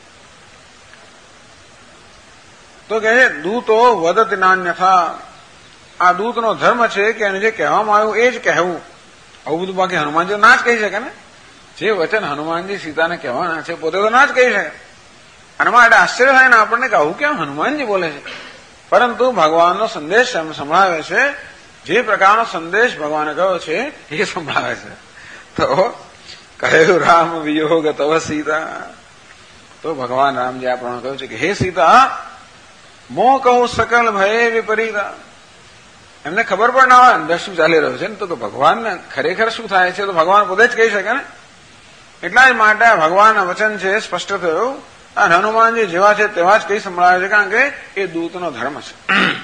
તો કહે છે દૂતો વદતિ નાન્યથા, આ દૂતનો ધર્મ છે કે એને જે કહેવામાં આવ્યું એ જ કહેવું. આવું બધું બાકી હનુમાનજી ના જ કહી શકે ને, જે વચન હનુમાનજી સીતાને કહેવાના છે પોતે તો ના જ કહી શકે. અને માટે આશ્ચર્ય થાય ને આપણને કે આવું કેમ હનુમાનજી બોલે છે, પરંતુ ભગવાનનો સંદેશ સંભળાવે છે, જે પ્રકારનો સંદેશ ભગવાને કહ્યો છે એ સંભળાવે છે. તો કહ્યું રામ વિયોગ તવ સીતા, તો ભગવાન રામજી આપણને કહ્યું છે કે હે સીતા મો કહું સકલ ભય વિપરીતા. એમને ખબર પણ ના હોય અંદર શું ચાલી રહ્યું છે ને, તો ભગવાનને ખરેખર શું થાય છે તો ભગવાન પોતે જ કહી શકે ને. એટલા જ માટે ભગવાનના વચન છે સ્પષ્ટ થયું, અને હનુમાનજી જેવા છે તેવા જ કઈ સંભળાવે છે, કારણ કે એ દૂતનો ધર્મ છે.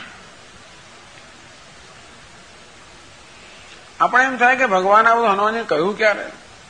આપણે એમ થાય કે ભગવાન આ બધું હનુમાનજી કહ્યું ક્યારે,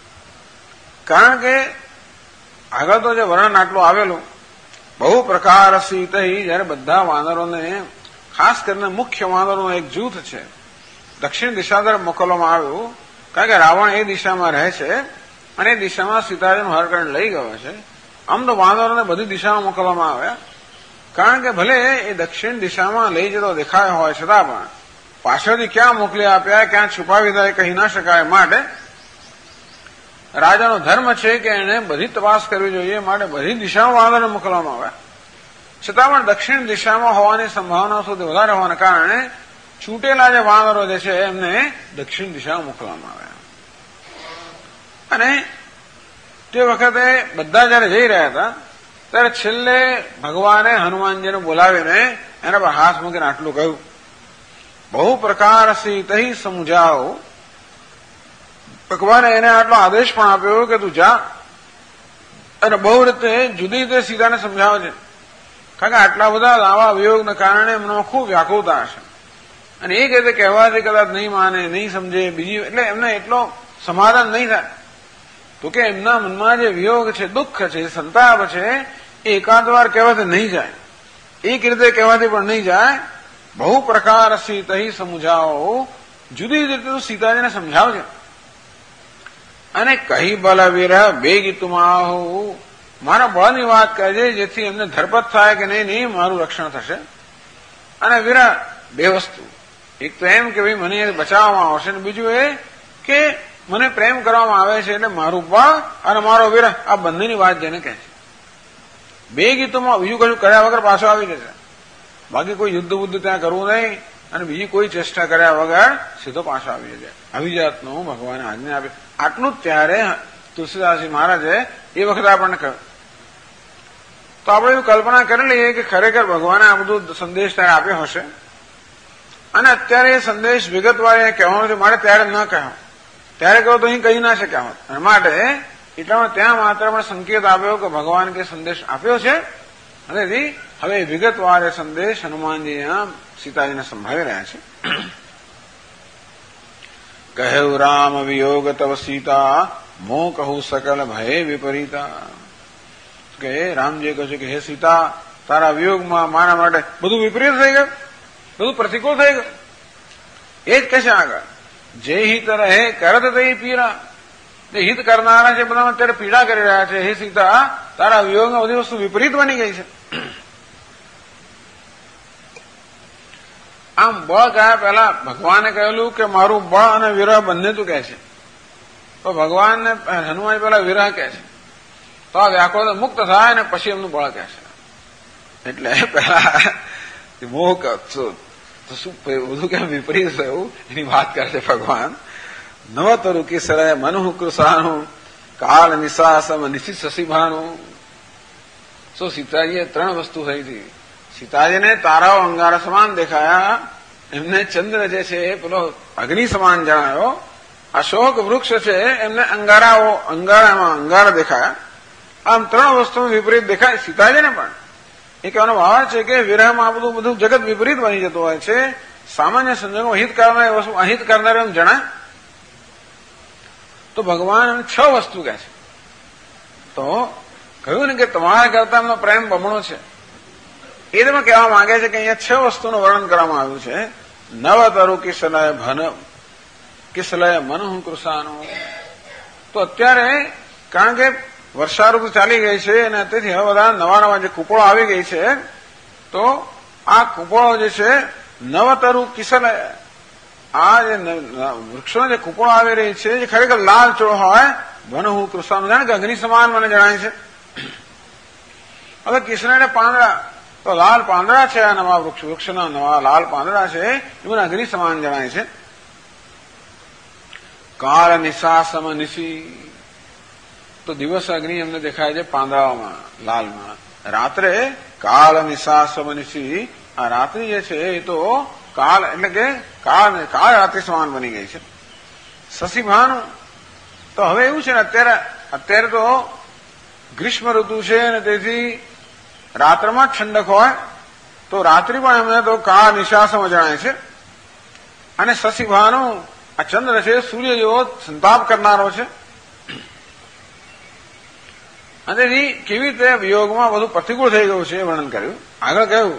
કારણ કે આગળ તો જે વર્ણન આટલું આવેલું બહુ પ્રકાર સીત જયારે બધા વાનરોને ખાસ કરીને મુખ્ય વાનરોનું એક જૂથ છે દક્ષિણ દિશા તરફ મોકલવામાં આવ્યું, કારણ કે રાવણ એ દિશામાં રહે છે અને એ દિશામાં સીતાજીનું હર કરીને લઈ ગયો છે. આમ તો વાનરોને બધી દિશામાં મોકલવામાં આવ્યા, કારણ કે ભલે એ દક્ષિણ દિશામાં લઈ જતો દેખાય હોય છતાં પણ પાછળથી ક્યાં મોકલી આપ્યા, ક્યાં છુપાવી દે કહી ના શકાય. માટે રાજાનો ધર્મ છે કે એને બધી તપાસ કરવી જોઈએ, માટે બધી દિશામાં વાનરોને મોકલવામાં આવ્યા. છતાં પણ દક્ષિણ દિશામાં હોવાની સંભાવના સૌથી વધારે હોવાને કારણે છૂટેલા જે વાનરો જે છે એમને દક્ષિણ દિશામાં મોકલવામાં આવ્યા. અને તે વખતે બધા જયારે જઈ રહ્યા હતા ત્યારે છેલ્લે ભગવાને હનુમાનજીને બોલાવીને એના પર હાથ મૂકીને આટલું કહ્યું, બહુ પ્રકાર સીતહી સમજાવો. ભગવાને એને આટલો આદેશ પણ આપ્યો કે તું જા અને બહુ રીતે જુદી રીતે સીતાને સમજાવે છે, કારણ કે આટલા બધા લાવા વિયોગને કારણે એમનો ખૂબ વ્યાકુળતા હશે, અને એક રીતે કહેવાથી કદાચ નહીં માને, નહીં સમજે, બીજી એટલે એમને એટલો સમાધાન નહીં થાય. તો કે એમના મનમાં જે વિયોગ છે, દુઃખ છે, સંતાપ છે, એ એકાદ વાર કહેવાથી નહીં જાય, એક રીતે કહેવાથી પણ નહીં જાય. બહુ પ્રકાર સીતહી સમજાવો, જુદી રીતે તું સીતાજીને સમજાવજે. અને કહી બલ વિરહ બેગી તુમ આહો, મારા બળની વાત કહેજે જેથી એમને ધરપત થાય કે નહીં મારું રક્ષણ થશે. અને વિરહ બે વસ્તુ, એક તો એમ કે ભાઈ મને બચાવવામાં આવશે, ને બીજું એ કે મને પ્રેમ કરવામાં આવે છે એટલે મારું બળ અને મારો વિરહ આ બંનેની વાત જેને કહે છે. બે ગીતોમાં બીજું કશું કર્યા વગર પાછો આવી જશે, બાકી કોઈ યુદ્ધ બુદ્ધ ત્યાં કરવું નહીં અને બીજી કોઈ ચેષ્ટા કર્યા વગર સીધો પાછો આવી જાય. આવી જાતનું ભગવાને આજ્ઞા આપી. આટલું જ ત્યારે તુલસીદાસજી મહારાજે એ વખતે આપણને કહ્યું. તો આપણે એવી કલ્પના કરી લઈએ કે ખરેખર ભગવાને આ બધું સંદેશ ત્યારે આપ્યો હશે, અને અત્યારે એ સંદેશ વિગતવાર એ કહેવાનો છે, માટે ત્યારે ન કહ્યો. ત્યારે કહો તો અહીં કહી ના શક્યા હોત, અને માટે એટલામાં ત્યાં માત્ર પણ સંકેત આપ્યો કે ભગવાન કે સંદેશ આપ્યો છે, અને હવે વિગતવાર એ સંદેશ હનુમાનજી સીતાજીને સંભળાવી રહ્યા છે. કહ્યું રામ વિયોગ તવ સીતા, મો કહું સકલ ભય વિપરીતા. કે રામજીએ કહ્યું છે કે હે સીતા, તારા વિયોગમાં મારા માટે બધું વિપરીત થઈ ગયું, બધું પ્રતિકૂળ થઈ ગયું. એ જ કહેશે આગળ, જે હિત રહે કરત તે પીડા. જે હિત કરનારા છે બધા અત્યારે પીડા કરી રહ્યા છે. હે સીતા, તારા વિયોગમાં બધી વસ્તુ વિપરીત બની ગઈ છે. આમ બળ કયા પહેલા ભગવાને કહેલું કે મારું બળ અને વિરહ બંને તું કહે છે, તો ભગવાનને હનુમાન પહેલા વિરહ કહે છે, તો આ વ્યાકુળ મુક્ત થાય ને પછી એમનું બળ કહે છે. એટલે પહેલા મોહ તો શું બધું કેમ વિપરીત થયું એની વાત કરે છે ભગવાન. નવતરુ કિસરય મનુ કૃષાનું કાળ નિશાસમ નિશિત શશિભાનું. શું સીતાજીએ ત્રણ વસ્તુ થઈ હતી. સીતાજીને તારાઓ અંગારા સમાન દેખાયા, એમને ચંદ્ર જે છે એ પેલો અગ્નિ સમાન જણાયો, અશોક વૃક્ષ છે એમને અંગારામાં અંગારા દેખાયા. આમ ત્રણ વસ્તુ વિપરીત દેખાય સીતાજીને પણ. એ કહેવાનો ભાવ છે કે વિરહમાં બધું જગત વિપરીત બની જતું હોય છે. સામાન્ય સંજોગો હિત કરનારી વસ્તુ અહિત કરનારી એમ જણાય. તો ભગવાન એમ 6 વસ્તુ કહે છે. તો કહ્યું ને કે તમારા કરતા એમનો પ્રેમ બમણો છે. એ તમે કહેવા માંગે છે કે અહીંયા 6 વસ્તુનું વર્ણન કરવામાં આવ્યું છે. નવતરુ કિસલય મનુ કૃષાનું. તો અત્યારે કારણ કે વર્ષા ઋતુ ચાલી ગઈ છે અને તેથી હવે બધા નવા જે કુપળો આવી ગઈ છે, તો આ કુપળો જે છે નવતરુ કિસલય, આ જે વૃક્ષોનો જે કુપળો આવી રહી છે જે ખરેખર લાલ ચોળ હોય, મનુ કૃષાનું જાણે કે અગ્નિ સમાન મને જણાય છે. હવે કિસલયને પાંદડા, તો લાલ પાંદડા છે આ નવા વૃક્ષના નવા લાલ પાંદડા છે એ મને અગ્નિ સમાન જણાય છે. કાળ નિશાસમ નિશી, તો દિવસ અગ્નિ એમને દેખાય છે પાંદડાઓમાં લાલમાં. રાત્રે કાળ નિશાસ મનીષી, આ રાત્રિ જે છે એ તો કાળ એટલે કે કાળ રાત્રિ સમાન બની ગઈ છે. શશીભાનું તો હવે એવું છે ને અત્યારે તો ગ્રીષ્મ ઋતુ છે અને તેથી રાત્રમાં જ ઠંડક હોય તો રાત્રિ પણ એમને તો કાળ નિશાસમાં જણાય છે. અને શશીભાનું આ ચંદ્ર છે સૂર્ય જેવો સંતાપ કરનારો છે. અને તેથી કેવી રીતે વિયોગમાં બધું પ્રતિકૂળ થઈ ગયું છે એ વર્ણન કર્યું. આગળ કહ્યું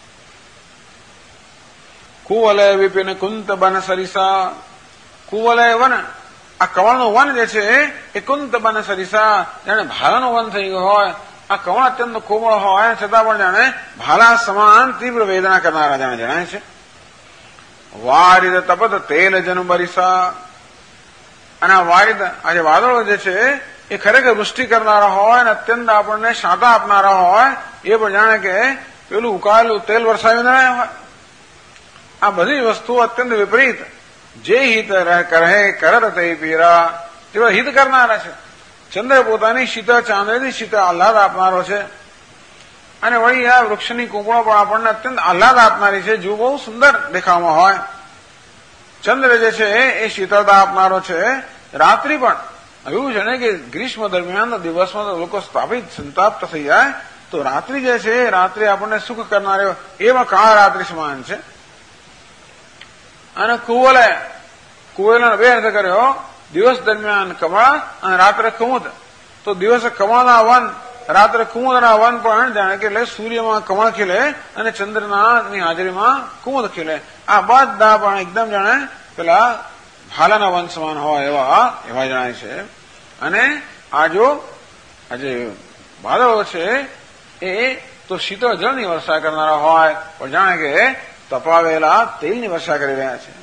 કુવલય વિપિન કુંત બન સરિસા, કુવલય વન આ કમળનું વન જે છે એ કુંત બન સરિસા જાણે ભાલાનું વન થઈ ગયું હોય. આ કમળ અત્યંત કોમળ હોય છતાં પણ જાણે ભાલા સમાન તીવ્ર વેદના કરનારા જાણે જણાય છે. વારિદ તપત તેલ જન બરિસા, અને આ વારિદ આ જે વાદળો જે છે એ ખરેખર વૃષ્ટિ કરનારા હોય અને અત્યંત આપણને શાંતા આપનારા હોય એ પણ જાણે કે પેલું ઉકાળેલું તેલ વરસાવીને હોય. આ બધી વસ્તુઓ અત્યંત વિપરીત. જે હિત કરે કરત તે પીરા, તેવા હિત કરનારા છે. ચંદ્ર પોતાની શીતળ ચાંદની શીતળ આહલાદ આપનારો છે. અને વળી આ વૃક્ષની કુંપળો પણ આપણને અત્યંત આહલાદ આપનારી છે, જો બહુ સુંદર દેખાવામાં હોય. ચંદ્ર જે છે એ શીતળતા આપનારો છે. રાત્રિ પણ એવું છે ને કે ગ્રીષ્મ દરમિયાન દિવસમાં લોકો સ્થાપિત સંતાપ્ત થઈ જાય તો રાત્રિ જે છે રાત્રિ આપણને સુખ કરનારી એવા કાળ રાત્રિ સમાન છે. અને કુવલનો બે અર્થ કર્યો, દિવસ દરમિયાન કમળ અને રાત્રે કુમુદ. તો દિવસે કમળના વન, રાત્રે કુમુદના વન પણ જાણે કે એટલે સૂર્યમાં કમળ ખીલે અને ચંદ્રની હાજરીમાં કુમુદ ખીલે. આ બધા પણ એકદમ જાણે પેલા ભાલાના વન સમાન હોય એવા જણાય છે. અને આ જે વાદળો છે એ તો શીતળ જળની વર્ષા કરનારા હોય પણ જાણે કે તપાવેલા તેલની વર્ષા કરી રહ્યા છે.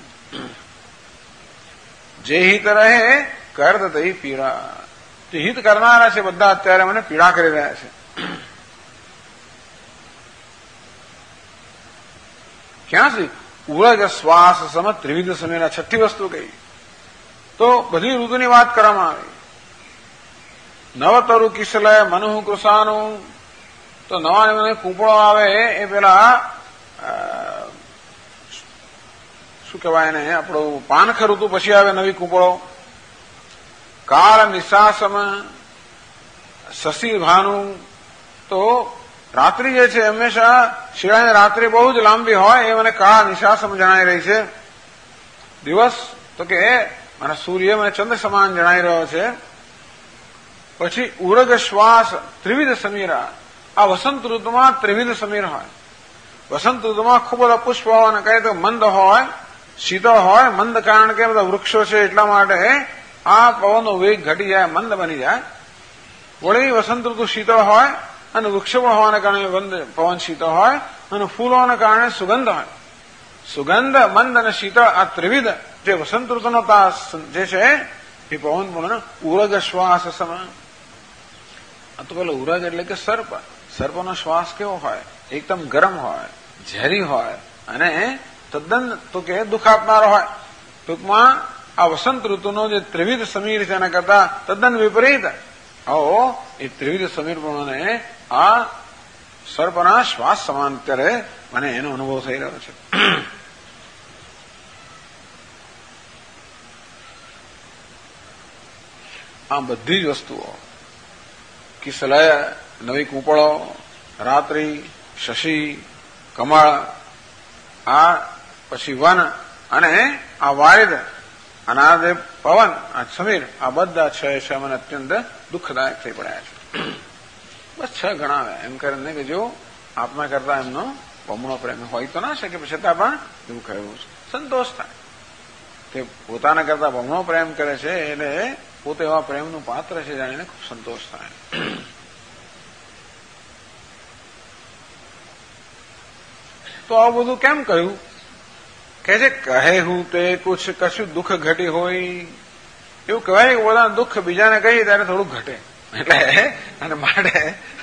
જે હિત રહે કરત તે પીડા, જે હિત કરનારા છે બધા અત્યારે મને પીડા કરી રહ્યા છે. ક્યાં સુધી? ઉરજ શ્વાસ સમ ત્રિવિધ સમયના છઠ્ઠી વસ્તુ કહી. તો બધી ઋતુની વાત કરવામાં આવી. નવતરુ કિશલય મનુહુ કૃષાનું, તો નવા કૂંપળો આવે એ પેલા શું કહેવાય એને આપણું પાનખર ઋતુ પછી આવે નવી કૂંપળો. કાળ નિશાસમ શશી ભાનું, તો રાત્રિ જે છે હંમેશા શિયાળાની રાત્રિ બહુ જ લાંબી હોય એ મને કાળ નિશાસમ જણાઈ રહી છે. દિવસ તો કે મને સૂર્ય મને ચંદ્ર સમાન જણાઈ રહ્યો છે. પછી ઉરગ શ્વાસ ત્રિવિધ સમીરા, આ વસંત ઋતુમાં ત્રિવિધ સમીર હોય. વસંત ઋતુમાં ખૂબ બધા પુષ્પ હોય અને કહે તો મંદ હોય, શીતળ હોય. મંદ કારણ કે બધા વૃક્ષો છે એટલા માટે આ પવનનો વેગ ઘટી જાય, મંદ બની જાય. વળી વસંત ઋતુ શીતળ હોય અને વૃક્ષો પણ હોવાને કારણે પવન શીતળ હોય અને ફૂલોને કારણે સુગંધ હોય. સુગંધ, મંદ અને શીતળ આ ત્રિવિધ જે વસંત ઋતુનો જે છે એ પવન પણ ઉરગ શ્વાસ સમાન. આ તો પેલો ઉરગ એટલે કે સર્પ. સર્પનો શ્વાસ કેવો હોય? એકદમ ગરમ હોય, ઝેરી હોય અને તદ્દન તો કે દુઃખ આપનારો હોય. ટૂંકમાં આ વસંત ઋતુનો જે ત્રિવિધ સમીર છે એના કરતા તદ્દન વિપરીત એ ત્રિવિધ સમીર પ્રમાણે આ સર્પના શ્વાસ સમાન અત્યારે મને એનો અનુભવ થઈ રહ્યો છે. આ બધી જ વસ્તુઓ કિસલય નવી કૂંપળો, રાત્રિ, શશી, કમળ, આ પછી વન અને આ વારિદ અને આ જે પવન, આ સમીર, આ બધા છ મને અત્યંત દુઃખદાયક થઈ પડ્યા છે. બસ 6 ગણાવ્યા એમ કરીને કે જો આપના કરતા એમનો બમણો પ્રેમ હોય તો ના શકે, છતાં પણ એવું કહ્યું છે. સંતોષ થાય તે પોતાના કરતા બમણો પ્રેમ કરે છે એટલે પોતે એવા પ્રેમનું પાત્ર છે જાણીને ખૂબ સંતોષ થાય. તો આવું બધું કેમ કહ્યું? કે છે કહે હું તે કુછ કશું દુઃખ ઘટી હોય. એવું કહેવાય કે પોતાનું દુઃખ બીજાને કહીએ ત્યારે થોડું ઘટે એટલે અને માટે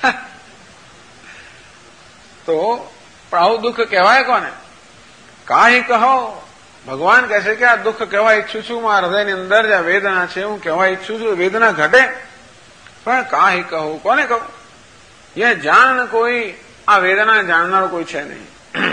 તો પણ આવું દુઃખ કહેવાય કોને? કાંઈ કહો. ભગવાન કહે છે કે આ દુઃખ કહેવા ઈચ્છું છું, મારા હૃદયની અંદર જે વેદના છે હું કહેવા ઈચ્છું છું, વેદના ઘટે પણ કાહી કહું, કોને કહું? યહ જાણ કોઈ, આ વેદના જાણનારો કોઈ છે નહીં.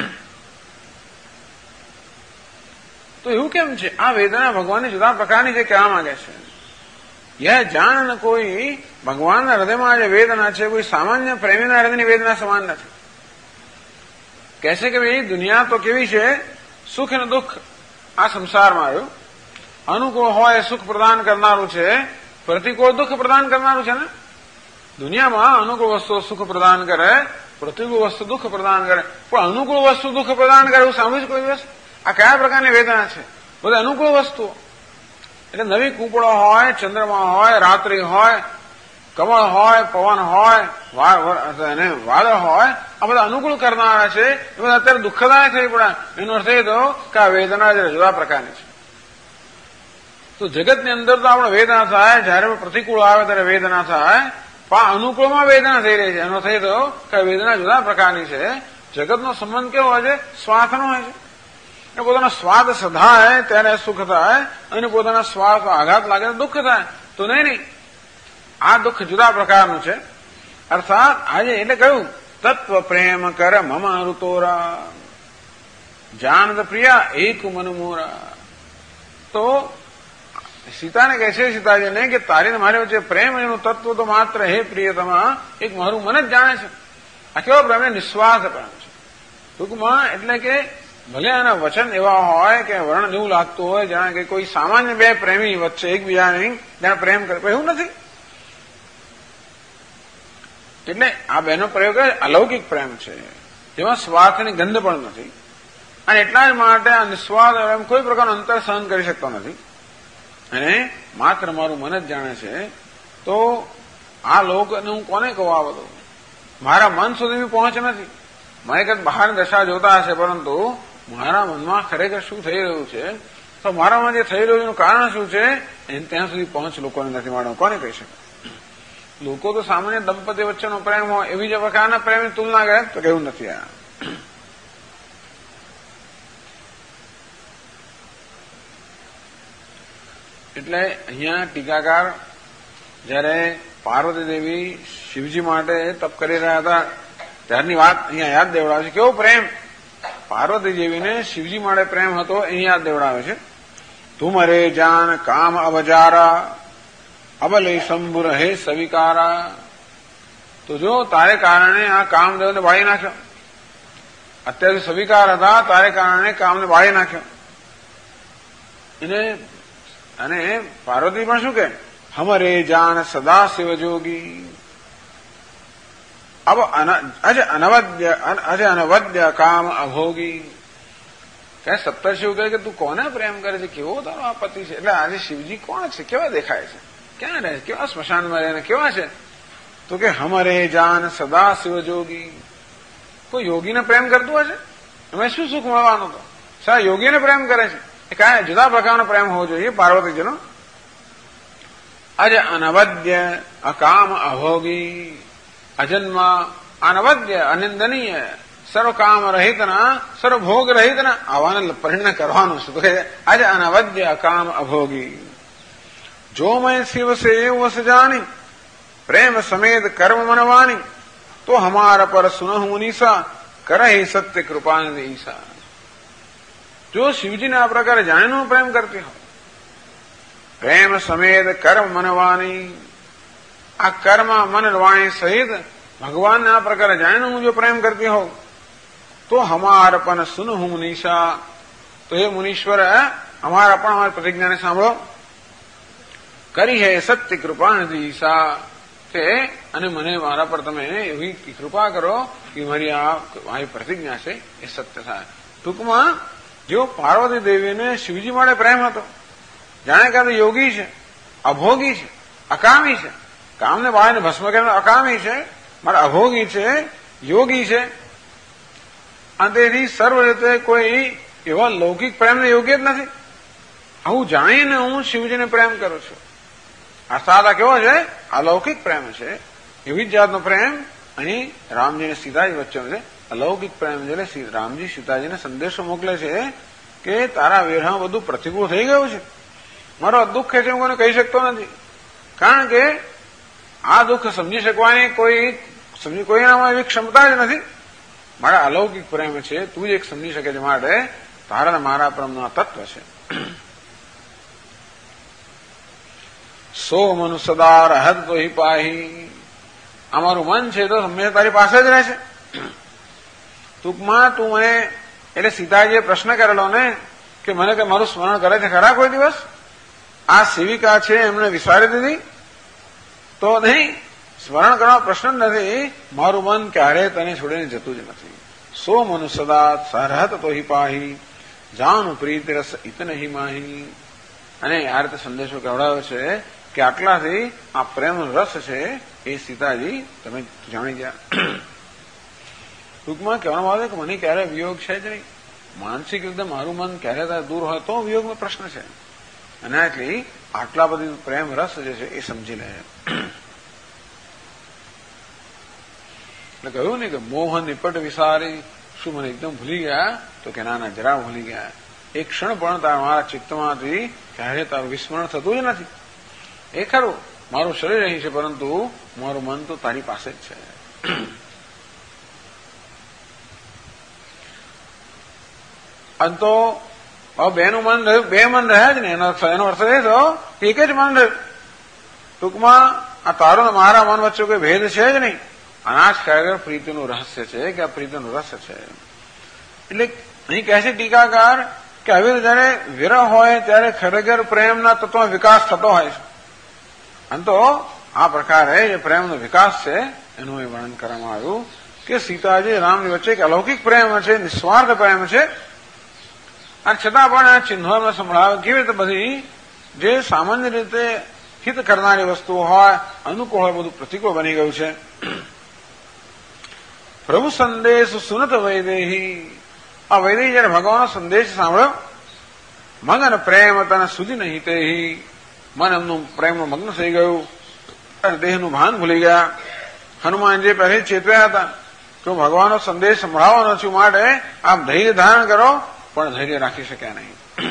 તો એવું કેમ છે? આ વેદના ભગવાનની જુદા પ્રકારની જે કહેવા માંગે છે. યહ જાણ કોઈ, ભગવાનના હૃદયમાં જે વેદના છે કોઈ સામાન્ય પ્રેમીના હૃદયની વેદના સમાન નથી. કહેશે કે ભાઈ દુનિયા તો કેવી છે, સુખ અને દુઃખ આ સંસારમાં આવ્યું. અનુકૂળ હોય સુખ પ્રદાન કરનારું છે, પ્રતિકૂળ દુઃખ પ્રદાન કરનારું છે ને. દુનિયામાં અનુકૂળ વસ્તુ સુખ પ્રદાન કરે, પ્રતિકૂળ વસ્તુ દુઃખ પ્રદાન કરે. પણ અનુકૂળ વસ્તુ દુઃખ પ્રદાન કરે એવું સાંભળ્યું કોઈ દિવસ? આ કયા પ્રકારની વેદના છે? બધા અનુકૂળ વસ્તુઓ. એટલે નવી કૂપળો હોય, ચંદ્રમા હોય, રાત્રિ હોય, કમળ હોય, પવન હોય, વાદળ હોય, આ બધા અનુકૂળ કરનારા છે. એ બધા અત્યારે દુઃખદાયક થઈ પડ્યા. એનો અર્થ એ તો કે આ વેદના જુદા પ્રકારની છે. તો જગતની અંદર તો આપણે વેદના થાય, જયારે પ્રતિકૂળ આવે ત્યારે વેદના થાય, પણ અનુકૂળમાં વેદના થઈ રહી છે. એનો થઈ તો કે વેદના જુદા પ્રકારની છે. જગતનો સંબંધ કેવો હોય છે? સ્વાર્થનો હોય છે. એ પોતાનો સ્વાદ સધાય ત્યારે સુખ થાય, અને પોતાના સ્વાર્થ આઘાત લાગે દુઃખ થાય. તો નહીં, આ દુઃખ જુદા પ્રકારનું છે. અર્થાત આજે એટલે કહ્યું તત્વ પ્રેમ કર મમ ઋતોરા જાનદ પ્રિયા એક મનમોરા. તો સીતાને કહે છે, સીતાજીને, કે તારી મારી વચ્ચે પ્રેમ એનું તત્વ તો માત્ર હે પ્રિયતમા એક મારું મન જ જાણે છે. આ કેવો પ્રેમ? નિસ્વાર્થ પ્રેમ છે. ટૂંકમાં એટલે કે ભલે એના વચન એવા હોય કે વર્ણન એવું લાગતું હોય જાણે કે કોઈ સામાન્ય બે પ્રેમી વચ્ચે એકબીજાને જાણે પ્રેમ કરે, એવું નથી. એટલે આ બેનો પ્રયોગ અલૌકિક પ્રેમ છે, જેમાં સ્વાર્થની ગંધ પણ નથી. અને એટલા જ માટે આ નિસ્વાર્થ એમ કોઈ પ્રકારનું અંતર સહન કરી શકતો નથી. અને માત્ર મારું મન જ જાણે છે. તો આ લોકને હું કોને કહું? આ બધું મારા મન સુધી પહોંચ નથી. મને કદાચ બહારની દશા જોતા હશે, પરંતુ મારા મનમાં ખરેખર શું થઈ રહ્યું છે, તો મારામાં જે થઈ રહ્યું એનું કારણ શું છે, ત્યાં સુધી પહોંચ લોકોને નથી મળે. કોને કહી શકે? લોકો તો સામાન્ય દંપતી વચ્ચેનો પ્રેમ હોય એવી જ પ્રકારના પ્રેમની તુલના કરે તો કેવું નથી. આ એટલે અહીંયા ટીકાકાર જયારે પાર્વતી દેવી શિવજી માટે તપ કરી રહ્યા હતા ત્યારની વાત અહીંયા યાદ દેવડાવે છે. કેવો પ્રેમ પાર્વતી દેવીને શિવજી માટે પ્રેમ હતો એ યાદ દેવડાવે છે. તુમરે જાન કામ અવજારા અબલે શંભુ રહે સવિકારા. તો જો તારે કારણે આ કામદેવને બાળી નાખ્યો. અત્યારે સવિકાર હતા, તારે કારણે કામને બાળી નાખ્યો. એને અને પાર્વતી પણ શું કે હમરે જાન સદા શિવ જોગી અબ અનવદ્ય કામ અભોગી. કે સપ્તર્ષિઓ કહે કે તું કોને પ્રેમ કરે છે? કેવો તારો આ પતિ છે? એટલે આજે શિવજી કોણ છે? કેવા દેખાય છે? ક્યાં રહે? કેવા સ્મશાનમાં રહે? કેવા છે? તો કે હમરે જાન સદા શિવ જોગી. કોઈ યોગીને પ્રેમ કરતું હશે? એમાં શું સુખ મળવાનું? તો સા યોગીને પ્રેમ કરે છે. એ કાંઈ જુદા પ્રકારનો પ્રેમ હોવો જોઈએ પાર્વતીજીનો. અજ અનવદ્ય અકામ અભોગી. અજન્મ અનવદ્ય અનિંદનીય સર્વકામ રહિતના સર્વભોગ રહિતના આવાને પરિણય કરવાનું છે. તો કે અજ અનવદ્ય અકામ અભોગી. જો મેં શિવ સે વસ જાની પ્રેમ સમેત કર્મ મનવાની તો હમારા પર સુનહુ નિશા કરહી સત્ય કૃપાનિધિ ઈશા. જો શિવજીને આ પ્રકારે જાણીને પ્રેમ કરતી હોય, પ્રેમ સમેત કર્મ મનવાની, આ કર્મ મન વાણી સહિત ભગવાનને આ પ્રકારે જાણીને હું જો પ્રેમ કરતી હોઉં તો હમારા પણ સુનહુ નિશા. તો હે મુનીશ્વર, અમારા પણ અમારી પ્રતિજ્ઞાને સાંભળો. કરી હે સત્ય કૃપાનિધિ ઈશા. તે અને મને મારા પર તમે એવી કૃપા કરો કે મારી પ્રતિજ્ઞા છે એ સત્ય થાય. ટૂંકમાં જો પાર્વતી દેવીને શિવજી માટે પ્રેમ હતો, જાણે કે યોગી છે, અભોગી છે, અકામી છે, કામને બાળને ભસ્મ કરીને અકામી છે, મારા અભોગી છે, યોગી છે, અને તેથી સર્વ રીતે કોઈ એવા લૌકિક પ્રેમને યોગ્ય જ નથી. આવું જાણીને હું શિવજીને પ્રેમ કરું છું. આ સાદા કેવો છે? અલૌકિક પ્રેમ છે. એવી જ જાતનો પ્રેમ અહીં રામજી અને સીતાજી વચ્ચે છે. અલૌકિક પ્રેમ એટલે રામજી સીતાજીને સંદેશો મોકલે છે કે તારા વિરહમાં બધું પ્રતિકૂળ થઈ ગયું છે, મારો દુઃખ છે હું કોને કહી શકતો નથી. કારણ કે આ દુઃખ સમજી શકવાની કોઈનામાં એવી ક્ષમતા જ નથી. મારા અલૌકિક પ્રેમ છે, તું જ એક સમજી શકે છે, માટે તારા ને મારા પ્રેમનું આ તત્વ છે. સો મનુ સદા રહત તો હિ પાહી, અમારું મન છે તો હંમેશા તારી પાસે જ રહે છે. ટૂંકમાં તું મને, એટલે સીતાજીએ પ્રશ્ન કરેલો ને કે મને કે મારું સ્મરણ કરે છે ખરા કોઈ દિવસ? આ સેવિકા છે એમને વિચારી દીધી તો નહીં, સ્મરણ કરવાનો પ્રશ્ન નથી. મારું મન ક્યારે તને છોડીને જતું જ નથી. સો મનુ સદા સરહત તો હિ પાહી, જાનુ પ્રીતિ રસ ઇતન હિ માહી. અને આ રીતે સંદેશો કહેવડાવ્યો છે કે આટલાથી આ પ્રેમનો રસ છે એ સીતાજી તમે જાણી ગયા. ટૂંકમાં કહેવામાં આવે કે મને ક્યારે વિયોગ છે જ નહીં. માનસિક રીતે મારું મન ક્યારે દૂર હોય તો વિયોગનો પ્રશ્ન છે. અને એટલી આટલા બધી પ્રેમ રસ જે છે એ સમજી લે. એટલે કહ્યું ને કે મોહન નિપટ વિસારી, શું મને એકદમ ભૂલી ગયા? તો કે ના જરા ભૂલી ગયા. એક ક્ષણ પણ મારા ચિત્તમાંથી ક્યારે તારું વિસ્મરણ થતું જ નથી. એ ખરું મારું શરીર અહીં છે, પરંતુ મારું મન તો તારી પાસે જ છે. અને તો બેનું મન રહ્યું, બે મન રહ્યા જ ને, એનો અર્થ એ થયો કે એક જ મન રહ્યું. ટૂંકમાં આ તારું ને મારા મન વચ્ચે કોઈ ભેદ છે જ નહીં. અનાજ ખરેખર પ્રીતિનું રહસ્ય છે કે આ પ્રીતિનું રસ છે. એટલે અહીં કહે છે ટીકાકાર કે હવે જયારે વિરહ હોય ત્યારે ખરેખર પ્રેમના તત્વનો વિકાસ થતો હોય છે. અને તો આ પ્રકારે જે પ્રેમનો વિકાસ છે એનું એ વર્ણન કરવામાં આવ્યું કે સીતાજી રામની વચ્ચે એક અલૌકિક પ્રેમ છે, નિસ્વાર્થ પ્રેમ છે. અને છતાં પણ આ ચિહ્નો એમને સંભળાવે કેવી રીતે બધી જે સામાન્ય રીતે હિત કરનારી વસ્તુઓ હોય, અનુકૂળ હોય, બધું પ્રતિકૂળ બની ગયું છે. પ્રભુ સંદેશ સુનત વૈદેહી, આ વૈદેહી જયારે ભગવાનનો સંદેશ સાંભળ્યો, મગન પ્રેમ તને સુધી નહીં તે, મન એમનું પ્રેમનું મગ્ન થઈ ગયું અને દેહનું ભાન ભૂલી ગયા. હનુમાનજી પહેલી ચેતવ્યા હતા કે હું ભગવાનનો સંદેશ સંભળાવવાનો છું, માટે આપ ધૈર્ય ધારણ કરો, પણ ધૈર્ય રાખી શક્યા નહીં.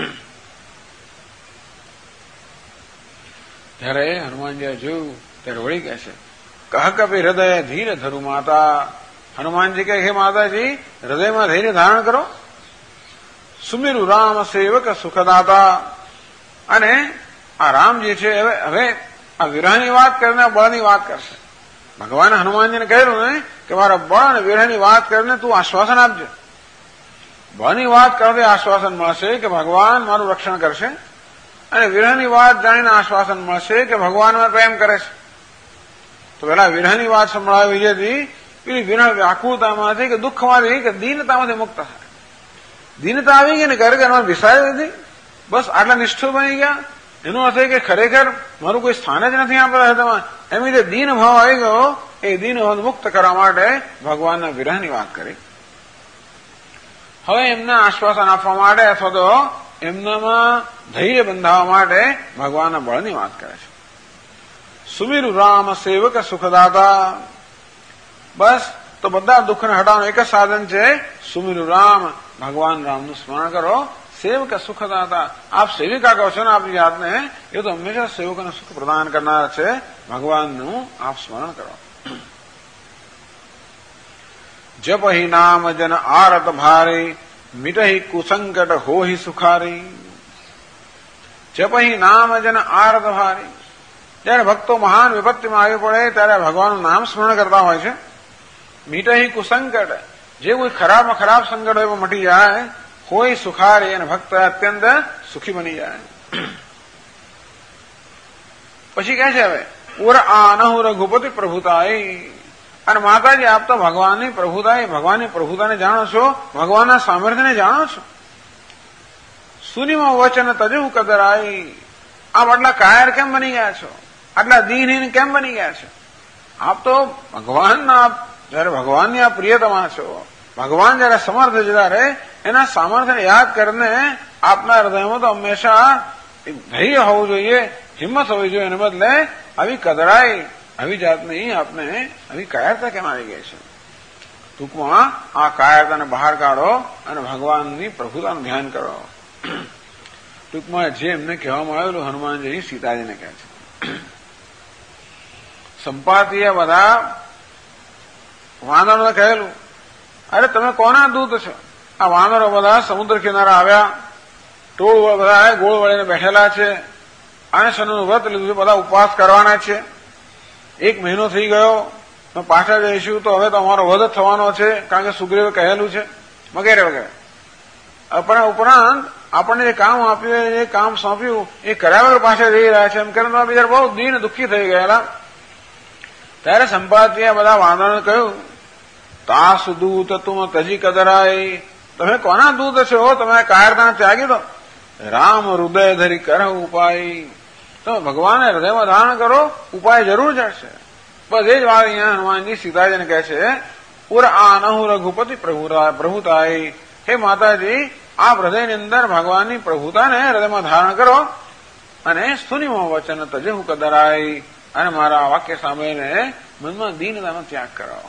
જયારે હનુમાનજી જોયું ત્યારે વળી કહે છે કહ કપી હૃદય ધીર ધરુ માતા. હનુમાનજી કહે હે માતાજી, હૃદયમાં ધૈર્ય ધારણ કરો. સુમિરુ રામ સેવક સુખદાતા. અને આ રામજી છે હવે આ વિરહની વાત કરીને બળની વાત કરશે. ભગવાને હનુમાનજીને કહ્યું ને કે મારા બળ અને વિરહની વાત કરીને તું આશ્વાસન આપજે. બળની વાત કરવાથી આશ્વાસન મળશે કે ભગવાન મારું રક્ષણ કરશે, અને વિરહની વાત જાણીને આશ્વાસન મળશે કે ભગવાન મને પ્રેમ કરે છે. તો પેલા વિરહની વાત સંભળાવી જેથી પેલી વિરહ વ્યાકુળતામાંથી કે દુઃખમાંથી કે દીનતામાંથી મુક્ત થાય. દીનતા આવી ગઈ ને ઘરમાં વિસારી દીધી, બસ આટલા નિષ્ઠુર બની ગયા. એનો અર્થ એ કે ખરેખર મારું કોઈ સ્થાન જ નથી આપણા હૃદયમાં. એમ રીતે દીન ભાવ આવી ગયો. એ દીન ભાવ મુક્ત કરવા માટે ભગવાનના વિરહની વાત કરી. હવે એમને આશ્વાસન આપવા માટે અથવા તો એમનામાં ધૈર્ય બંધાવવા માટે ભગવાનના બળની વાત કરે છે. સુમિરુ રામ સેવક સુખદાતા. બસ તો બધા દુઃખને હટાવવાનું એક જ સાધન છે, સુમિરુ રામ, ભગવાન રામનું સ્મરણ કરો. સેવક સુખદાતા, આપ સેવિકા કહો છો ને આપની જાતને, એ તો હંમેશા સેવકોને સુખ પ્રદાન કરનાર છે. ભગવાનનું આપ સ્મરણ કરો. જપહી નામ જન આરત ભારી, મિટહી કુસંકટ હોહી સુખારી. જપહી નામ જન આરત ભારી. જયારે ભક્તો મહાન વિપત્તિમાં આવી પડે ત્યારે ભગવાનનું નામ સ્મરણ કરતા હોય છે. મિટહી કુસંકટ, જે કોઈ ખરાબમાં ખરાબ સંકટ હોય મટી જાય. હોય સુખારી, અને ભક્ત અત્યંત સુખી બની જાય. પછી કહે છે હવે ઉર આનહુ રઘુપતિ પ્રભુતાઈ. અને માતાજી આપ તો ભગવાનની પ્રભુતાને જાણો છો, ભગવાનના સામર્થ્યને જાણો છો. સુનિમા વચન તજુ કદરાઈ. આપ આટલા કાયર કેમ બની ગયા છો? આટલા દીનહીન કેમ બની ગયા છો? આપ તો જયારે ભગવાનની આ પ્રિયતમા છો, ભગવાન જયારે સમર્થ જયારે એના સામર્થ્યને યાદ કરીને આપના હૃદયમાં તો હંમેશા ધૈર્ય હોવું જોઈએ, હિંમત હોવી જોઈએ. એને બદલે આવી કદરાઈ, આવી જાતની આપને આવી કાયરતા કેમ આવી ગઈ છે? ટૂંકમાં આ કાયરતાને બહાર કાઢો અને ભગવાનની પ્રભુતાનું ધ્યાન કરો. ટૂંકમાં જે એમને કહેવામાં આવેલું હનુમાનજી સીતાજીને કહે છે. સંપાતીએ બધા વાનરોને કહેલું, અરે તમે કોના દૂત છો? આ વાનરો બધા સમુદ્ર કિનારા આવ્યા, ટોળ બધા ગોળ વળીને બેઠેલા છે, અને શનનું વ્રત લીધું છે, બધા ઉપવાસ કરવાના છે. 1 મહિનો થઈ ગયો, પાછા જઈશું તો હવે તો અમારો વધ થવાનો છે, કારણ કે સુગ્રીવે કહેલું છે, વગેરે વગેરે. ઉપરાંત આપણને જે કામ આપ્યું, એ કામ સોંપ્યું, એ કર્યા વગર પાછા જઈ રહ્યા છે એમ કરીને બિચારા બહુ દીન દુઃખી થઈ ગયેલા. ત્યારે સંપાતીએ બધા વાનરોને કહ્યું, તાસ દૂત તુમ તજી કદરાય, તમે કોના દૂત છો? તમે કાયરતા ત્યાગી દો. રામ હૃદય ધરી કર ઉપાય, તમે ભગવાનને હૃદયમાં ધારણ કરો, ઉપાય જરૂર જશે. બસ એ જ વાત અહીંયા હનુમાનજી સીતાજીને કહે છે, પુર આનહુ રઘુપતિ પ્રભુતાય, હે માતાજી, આપ હૃદયની અંદર ભગવાનની પ્રભુતાને હૃદયમાં ધારણ કરો, અને સુનિમો વચન તજેહુ કદરાય, અને મારા વાક્ય સાંભળીને મનમાં દીનતાનો ત્યાગ કરાવો.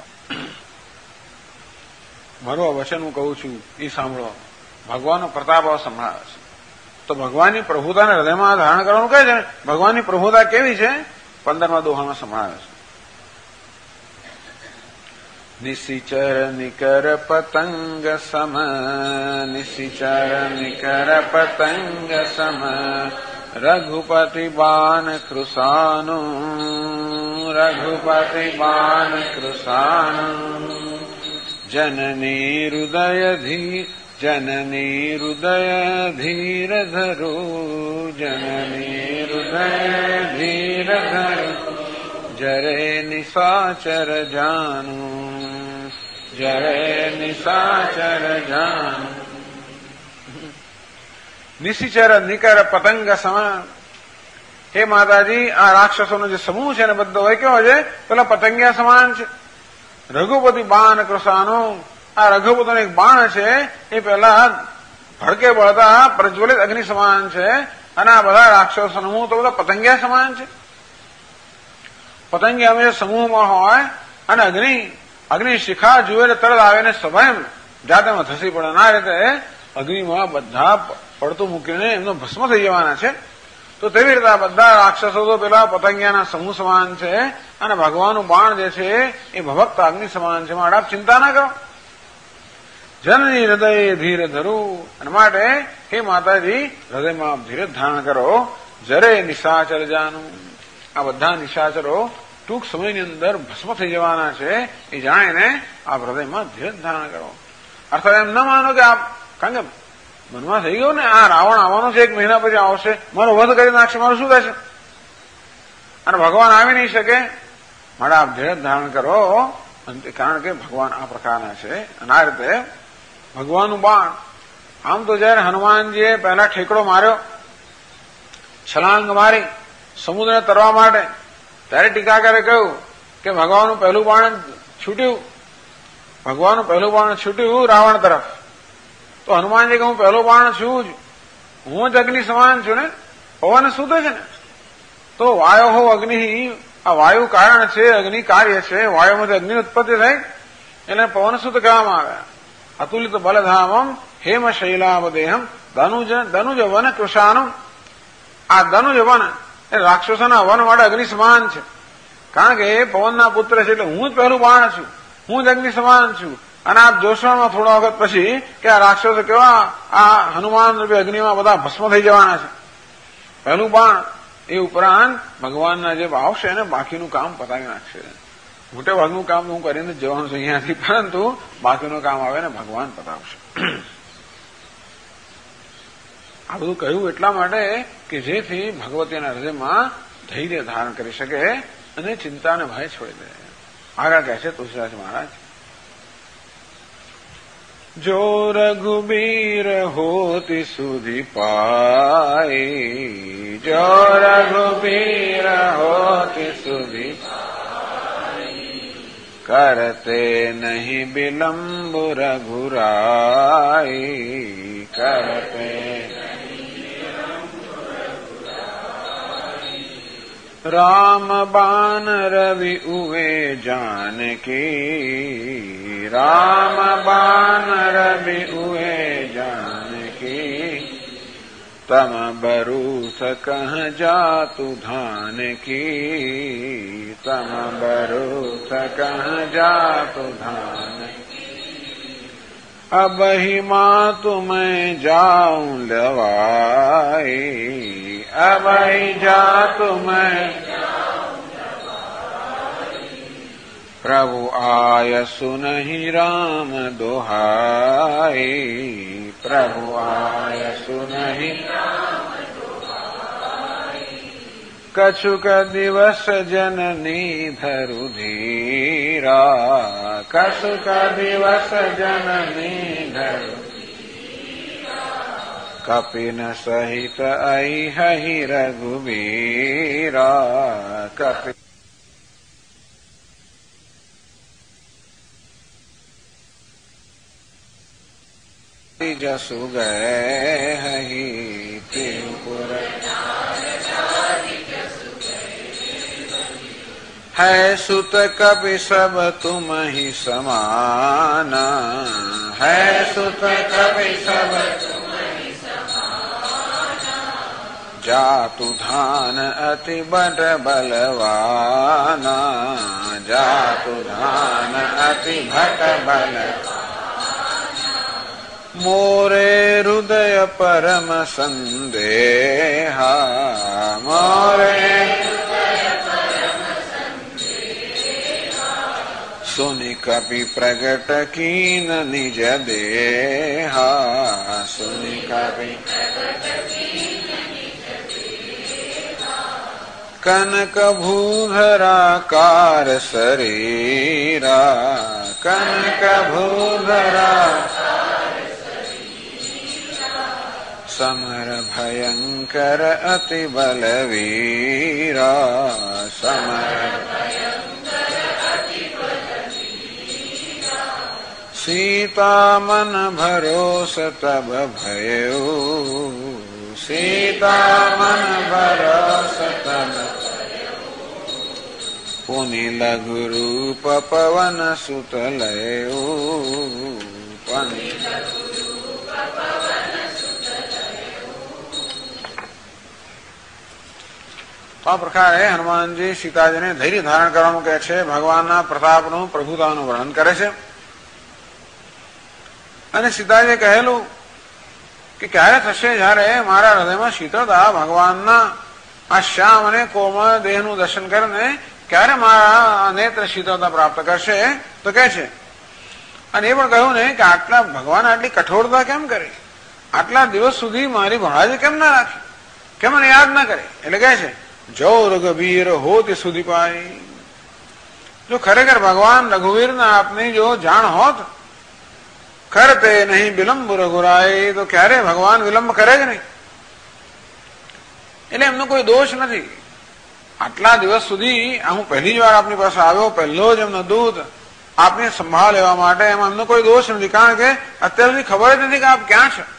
મારું આ વચન હું કહું છું એ સાંભળો. ભગવાનનો પ્રતાપ સંભળાવે છે. તો ભગવાનની પ્રભુતાને હૃદયમાં ધારણ કરવાનું કહે છે. ભગવાનની પ્રભુતા કેવી છે? 15મા દોહામાં સંભળાવે છે. નિશિચર નિકર પતંગ સમ, નિશિચર નિકર પતંગ સમ, રઘુપતિ બાન કૃષાનું, રઘુપતિ બાન કૃષાનું, જનની હૃદય ધીર ધરો, જનની હૃદય ધીર ધરો, જરે નિશાચર જાનું, જરે નિશાચર જાનું. નિશિચર નિકર પતંગ સમાન, હે માતાજી, આ રાક્ષસોનો જે સમૂહ છે ને બધો હોય કેવો છે? પેલા પતંગિયા સમાન છે. રઘુપતિ બાણ કૃષાનો, આ રઘુપતિનો એક બાણ છે, એ પેલા ભડકે બળતા પ્રજ્વલિત અગ્નિ સમાન છે, અને આ બધા રાક્ષસો સમૂહ તો બધા પતંગિયા સમાન છે. પતંગિયા સમૂહમાં હોય અને અગ્નિ શિખા જુએ તરત આવીને સ્વયં જાતેમાં ધસી પડે. ના રીતે અગ્નિમાં બધા પડતું મૂકીને એમનો ભસ્મ થઈ જવાના છે. તો તેવી રીતે આ બધા રાક્ષસો તો પેલા પતંગિયાના સમૂહ સમાન છે, અને ભગવાનનું બાણ જે છે એ ભભક્ત અગ્નિ સમાન છે. માટે આપ ચિંતા ના કરો. જનની હૃદય ધીર ધરું, અને માટે હે માતાજી, હૃદયમાં આપ ધીરજ ધારણ કરો. જરે નિશાચર જાનું, આ બધા નિશાચરો ટૂંક સમયની અંદર ભસ્મ થઈ જવાના છે એ જાણીને આપ હૃદયમાં ધીરજ ધારણ કરો. અર્થાત એમ ન માનો કે આપ, કારણ કે મનમાં થઈ ગયું ને આ રાવણ આવવાનો છે, 1 મહિના પછી આવશે, મારો વધ કરી નાખશે, મારું શું થશે? અને ભગવાન આવી નહીં શકે. માટે આપ ધીરજ ધારણ કરો, કારણ કે ભગવાન આ પ્રકારના છે. અને આ રીતે ભગવાનનું બાણ, આમ તો જયારે હનુમાનજીએ પહેલા ઠેકડો માર્યો, છલાંગ મારી સમુદ્રને તરવા માટે, ત્યારે ટીકાકારે કહ્યું કે ભગવાનનું પહેલું બાણ છૂટ્યું, ભગવાનનું પહેલું બાણ છૂટ્યું રાવણ તરફ. તો હનુમાનજી કે હું પહેલો બાણ છું જ, હું જ અગ્નિ સમાન છું ને, પવન શુદ્ધ છે ને. તો વાયો હો અગ્નિ, આ વાયુ કારણ છે, અગ્નિ કાર્ય છે. વાયુમાંથી અગ્નિ ઉત્પત્તિ થઈ એટલે પવન શુદ્ધ કહેવામાં આવ્યા. અતુલિત બલધામમ હેમ શૈલાવદેહમ ધનુજ વન કૃષાનું. આ ધનુજ વન એ રાક્ષસોના વન માટે અગ્નિ સમાન છે, કારણ કે એ પવનના પુત્ર છે. એટલે હું જ પહેલું બાણ છું, હું જ અગ્નિ સમાન છું. અને આપ જોશોમાં થોડા વખત પછી કે આ રાક્ષસો કેવા આ હનુમાન રૂપી અગ્નિમાં બધા ભસ્મ થઈ જવાના છે. પહેલું બાણ એ ઉપરાંત ભગવાનના જે આવશે ને બાકીનું કામ પતાવી નાખશે. મોટે ભાગનું કામ હું કરીને જવાનું છું અહીંયાથી, પરંતુ બાકીનું કામ આવે ને ભગવાન પતાવશે. આ બધું કહ્યું એટલા માટે કે જેથી ભગવતીના હૃદયમાં ધૈર્ય ધારણ કરી શકે અને ચિંતાને ભય છોડી દે. આગળ કહે છે તુલસીદાસ મહારાજ, જો રઘુબીર હોતી સુધી પાય, જો રઘુબીર હોતી સુધી કરતે નહીં વિલંબ રઘુરાય, કરતે રામ બાન રવિ ઉવે જાનકી, રામ બાન રવિ ઉવે જાનકી, तम बरूथ कह जातु धान की, तम बरूथ कह जातु धान की। अब ही माँ तुम्हें जाऊं लवाई, अब ही जा तुम्हें प्रभु आय सुनहि राम दोहाई, प्रभु आय सुनहि राम दोहाई। कछुक दिवस जननी धरु धीरा, कछुक दिवस जननी धरु धीरा। कपिन सहित अहिहि रघुबीरा, कपिन जसु गए हहि त्रिपुर, है सुत कपि सब तुम ही समाना, है सुत कपि सब तुम ही समाना। जातु धान अति बड़ बलवाना, जातु धान अति भट बलवाना। मोरे हृदय परम संदेहा, मोरे हृदय परम संदेहा। सुनि कपि प्रगट कीन निज देहा, सुनि कपि प्रगट कीन निज देहा। कनक भूधराकार शरीरा, कनक भूधरा समर भयंकर अति बलवीरा, समर भयंकर अति बलवीरा। सीता मन भरोस तब भयो, सीता मन भरोस तब भयो। पुनि लघु रूप पवन सुत लयो, पुनि આ પ્રકારે હનુમાનજી સીતાજીને ધૈર્ય ધારણ કરવાનું કહે છે, ભગવાનના પ્રતાપનું પ્રભુતાનું વર્ણન કરે છે. અને સીતાજીએ કહેલું કે ક્યારે થશે જયારે મારા હૃદયમાં શીતળતા ભગવાનના આ શ્યામ અને કોમળ દેહનું દર્શન કરીને ક્યારે મારા નેત્ર શીતળતા પ્રાપ્ત કરશે. તો કહે છે, અને એ પણ કહ્યું ને કે આટલા ભગવાન આટલી કઠોરતા કેમ કરી, આટલા દિવસ સુધી મારી ભણાજી કેમ ના રાખી, કેમ મને યાદ ના કરી. એટલે કહે છે, જો રઘુવીર હોત સુધી પાય. જો ખરેખર ભગવાન રઘુવીરના આપની જો જાણ હોત, કરતે નહીં વિલંબ રઘુરાય, તો ક્યારે ભગવાન વિલંબ કરે જ નહીં. એટલે એમનો કોઈ દોષ નથી. આટલા દિવસ સુધી હું પહેલી જ વાર આપની પાસે આવ્યો, પહેલો જ એમનો દૂત આપની સંભાળ લેવા માટે, એમાં એમનો કોઈ દોષ નથી. કારણ કે અત્યાર સુધી ખબર જ નથી કે આપ ક્યાં છે.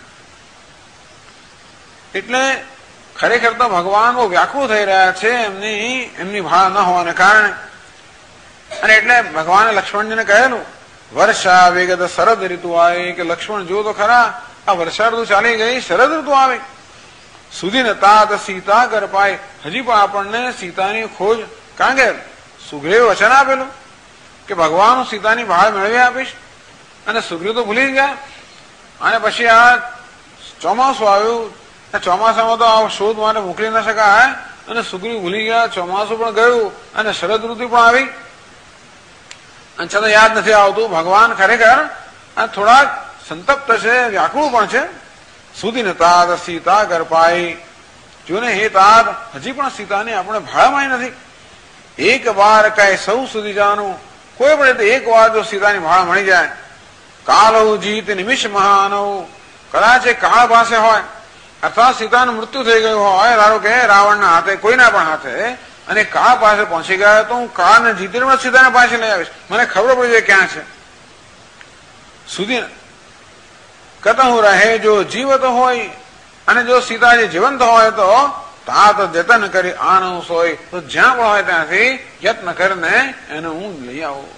એટલે ખરેખર તો ભગવાન બહુ વ્યાકુળ થઈ રહ્યા છે એમની ભાળ ન હોવાને કારણે. અને એટલે ભગવાને લક્ષ્મણજીને કહેલું, વર્ષા વેગત શરદ ઋતુ આવે, કે લક્ષ્મણ જો તો ખરા આ વર્ષા ઋતુ ચાલી ગઈ, શરદ ઋતુ આવે. સુધી ને તાત સીતા કર પાય, હજી પણ આપણને સીતાની ખોજ. કારણ કે સુગ્રીવે વચન આપેલું કે ભગવાન હું સીતાની ભાળ મેળવી આપીશ, અને સુગ્રીવ તો ભૂલી ગયા. અને પછી આ ચોમાસું આવ્યું, ચોમાસામાં તો આ શોધ માટે મોકલી ન શકાય, અને સુગ્રીવ ભૂલી ગયા. ચોમાસું પણ ગયું અને શરદ ઋતુ પણ આવી, અને છતાં યાદ નથી આવતું. ભગવાન ખરેખર થોડાક સંતપ્ત છે, વ્યાકુળ પણ છે. સુધી ને તાત સીતા કર પાય, જો ને હે તાત હજી પણ સીતાની આપણે ભાળમાં નથી. એક વાર કઈ સૌ સુધી જાનું, કોઈ પણ રીતે એક વાર જો સીતાની ભાળ મળી જાય. કાલહુ જીત નિમિષ મહાનવ, કદાચ એ કાળ પાસે હોય, અર્થાત સીતાનું મૃત્યુ થઈ ગયું હોય, ધારો કે રાવણના હાથે, કોઈના પણ હાથે, અને કાળ પાસે પહોંચી ગયા, તો હું કાળને જીતીને સીતાને પાસે લઈ આવીશ. મને ખબર પડી જાય ક્યાં છે. સુધી કતહુ રહે જો જીવત હોય, અને જો સીતાજી જીવંત હોય તો તાત જતન કરી આનુ સોય, તો જ્યાં પણ હોય ત્યાંથી યત્ન કરીને એને હું લઈ આવું.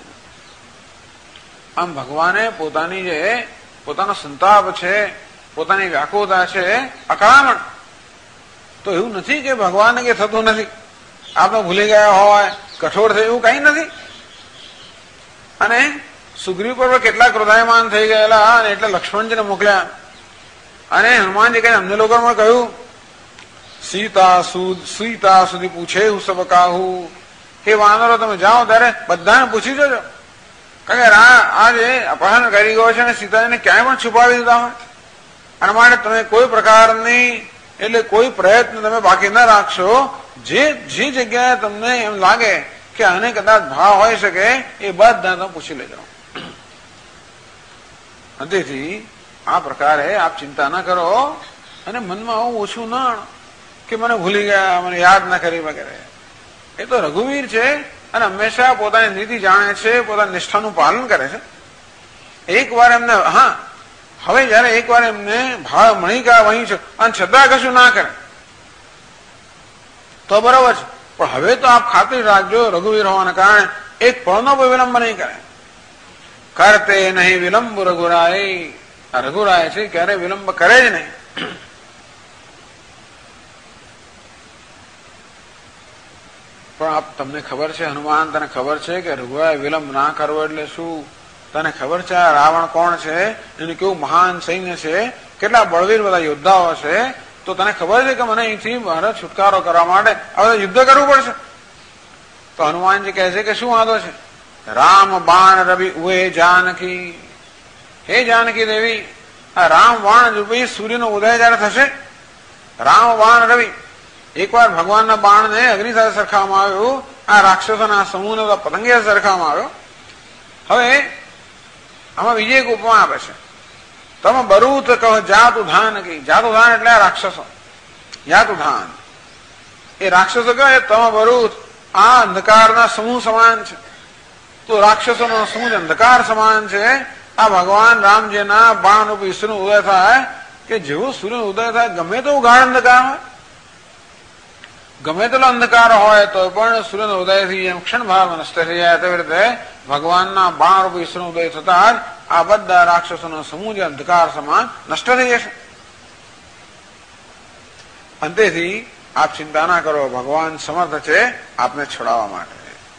આમ ભગવાને પોતાની જે પોતાનો સંતાપ છે, પોતાની વ્યાકુળતા છે, અકળામણ તો એવું નથી કે ભગવાનને કે થતું નથી, આપણે ભૂલી ગયા હોય, કઠોર થઈ, એવું કઈ નથી. અને સુગ્રીવ પર કેટલા ક્રોધાયમાન થઈ ગયેલા અને એટલે લક્ષ્મણજીને મોકલ્યા અને હનુમાનજી કઈ અમને લોકોમાં કહ્યું સીતા સુધી પૂછે હું સબ કાહુ, હે વાનરો તમે જાઓ ત્યારે બધાને પૂછી જજો, કારણ કે આ જે અપહરણ કરી ગયો છે અને સીતાજીને ક્યાંય પણ છુપાવી દીધા હોય, અને માટે તમે કોઈ પ્રકારની એટલે કોઈ પ્રયત્ન તમે બાકી ન રાખશો. જે જગ્યાએ તમને એમ લાગે કે આને કદાચ ભાવ હોઈ શકે એ બધા તમે પૂછી લેજો. તેથી આ પ્રકારે આપ ચિંતા ન કરો અને મનમાં આવું ઓછું ન કે મને ભૂલી ગયા, મને યાદ ન કરી વગેરે. એ તો રઘુવીર છે અને હંમેશા પોતાની નીતિ જાણે છે, પોતાની નિષ્ઠાનું પાલન કરે છે. એકવાર એમને હવે જયારે એકવાર એમને ભાવ મળી ગયા વહી છે અને છતાં કશું ના કરે તો બરાબર છે, પણ હવે તો આપ ખાતરી રાખજો રઘુવીર હોવાના કારણે એક પળનો વિલંબ નહીં કરે. કરતે નહીં વિલંબ રઘુરાય, આ રઘુરાય છે ક્યારે વિલંબ કરે જ નહીં. પણ આપ તમને ખબર છે હનુમાન, તને ખબર છે કે રઘુરાય વિલંબ ના કરવો એટલે શું? તને ખબર છે આ રાવણ કોણ છે, એનું કેવું મહાન સૈન્ય છે, કેટલા બળવીર બધા યોદ્ધાઓ છે, તો તને ખબર છે કે મને અહીંથી મારે છુટકારો કરવા માટે હવે યુદ્ધ કરવું પડશે. તો હનુમાનજી કહે છે કે શું વાંધો છે? રામ બાણ રવિ ઉએ જાનકી, હે જાનકી દેવી, આ રામ બાણ રૂપી સૂર્યનો ઉદય જયારે થશે, રામ બાણ રવિ, એકવાર ભગવાનના બાણને અગ્નિ સાથે સરખાવવામાં આવ્યું, આ રાક્ષસોના સમૂહને પતંગિયા સરખાવવામાં આવ્યો. હવે આમાં બીજી એક ઉપમા આપે છે, તમે બરૂત કહો જાતુધાન કી, જાતુધાન એટલે રાક્ષસો, જાતુધાન એ રાક્ષસો કહે તમે બરૂત આ અંધકારના સમૂહ સમાન છે. તો રાક્ષસોનો સમૂહ અંધકાર સમાન છે. આ ભગવાન રામજીના બાણ રૂપી સૂર્યનો ઉદય થાય કે જેવું સૂર્યનો ઉદય થાય ગમે તો ગાઢ અંધકાર હોય, ગમે તેટલો અંધકાર હોય તો પણ સૂર્યનો ઉદયથી જેમ ક્ષણભારમાં નષ્ટ થઈ જાય તેવી રીતે ભગવાનના બાણ રૂપી સૂર્યનો ઉદય થતા જ આ બધા રાક્ષસોનો સમૂહ જે અંધકાર સમાન નષ્ટ થઈ જશે. અંતેથી આપ ચિંતા ના કરો, ભગવાન સમર્થ છે આપને છોડાવવા માટે.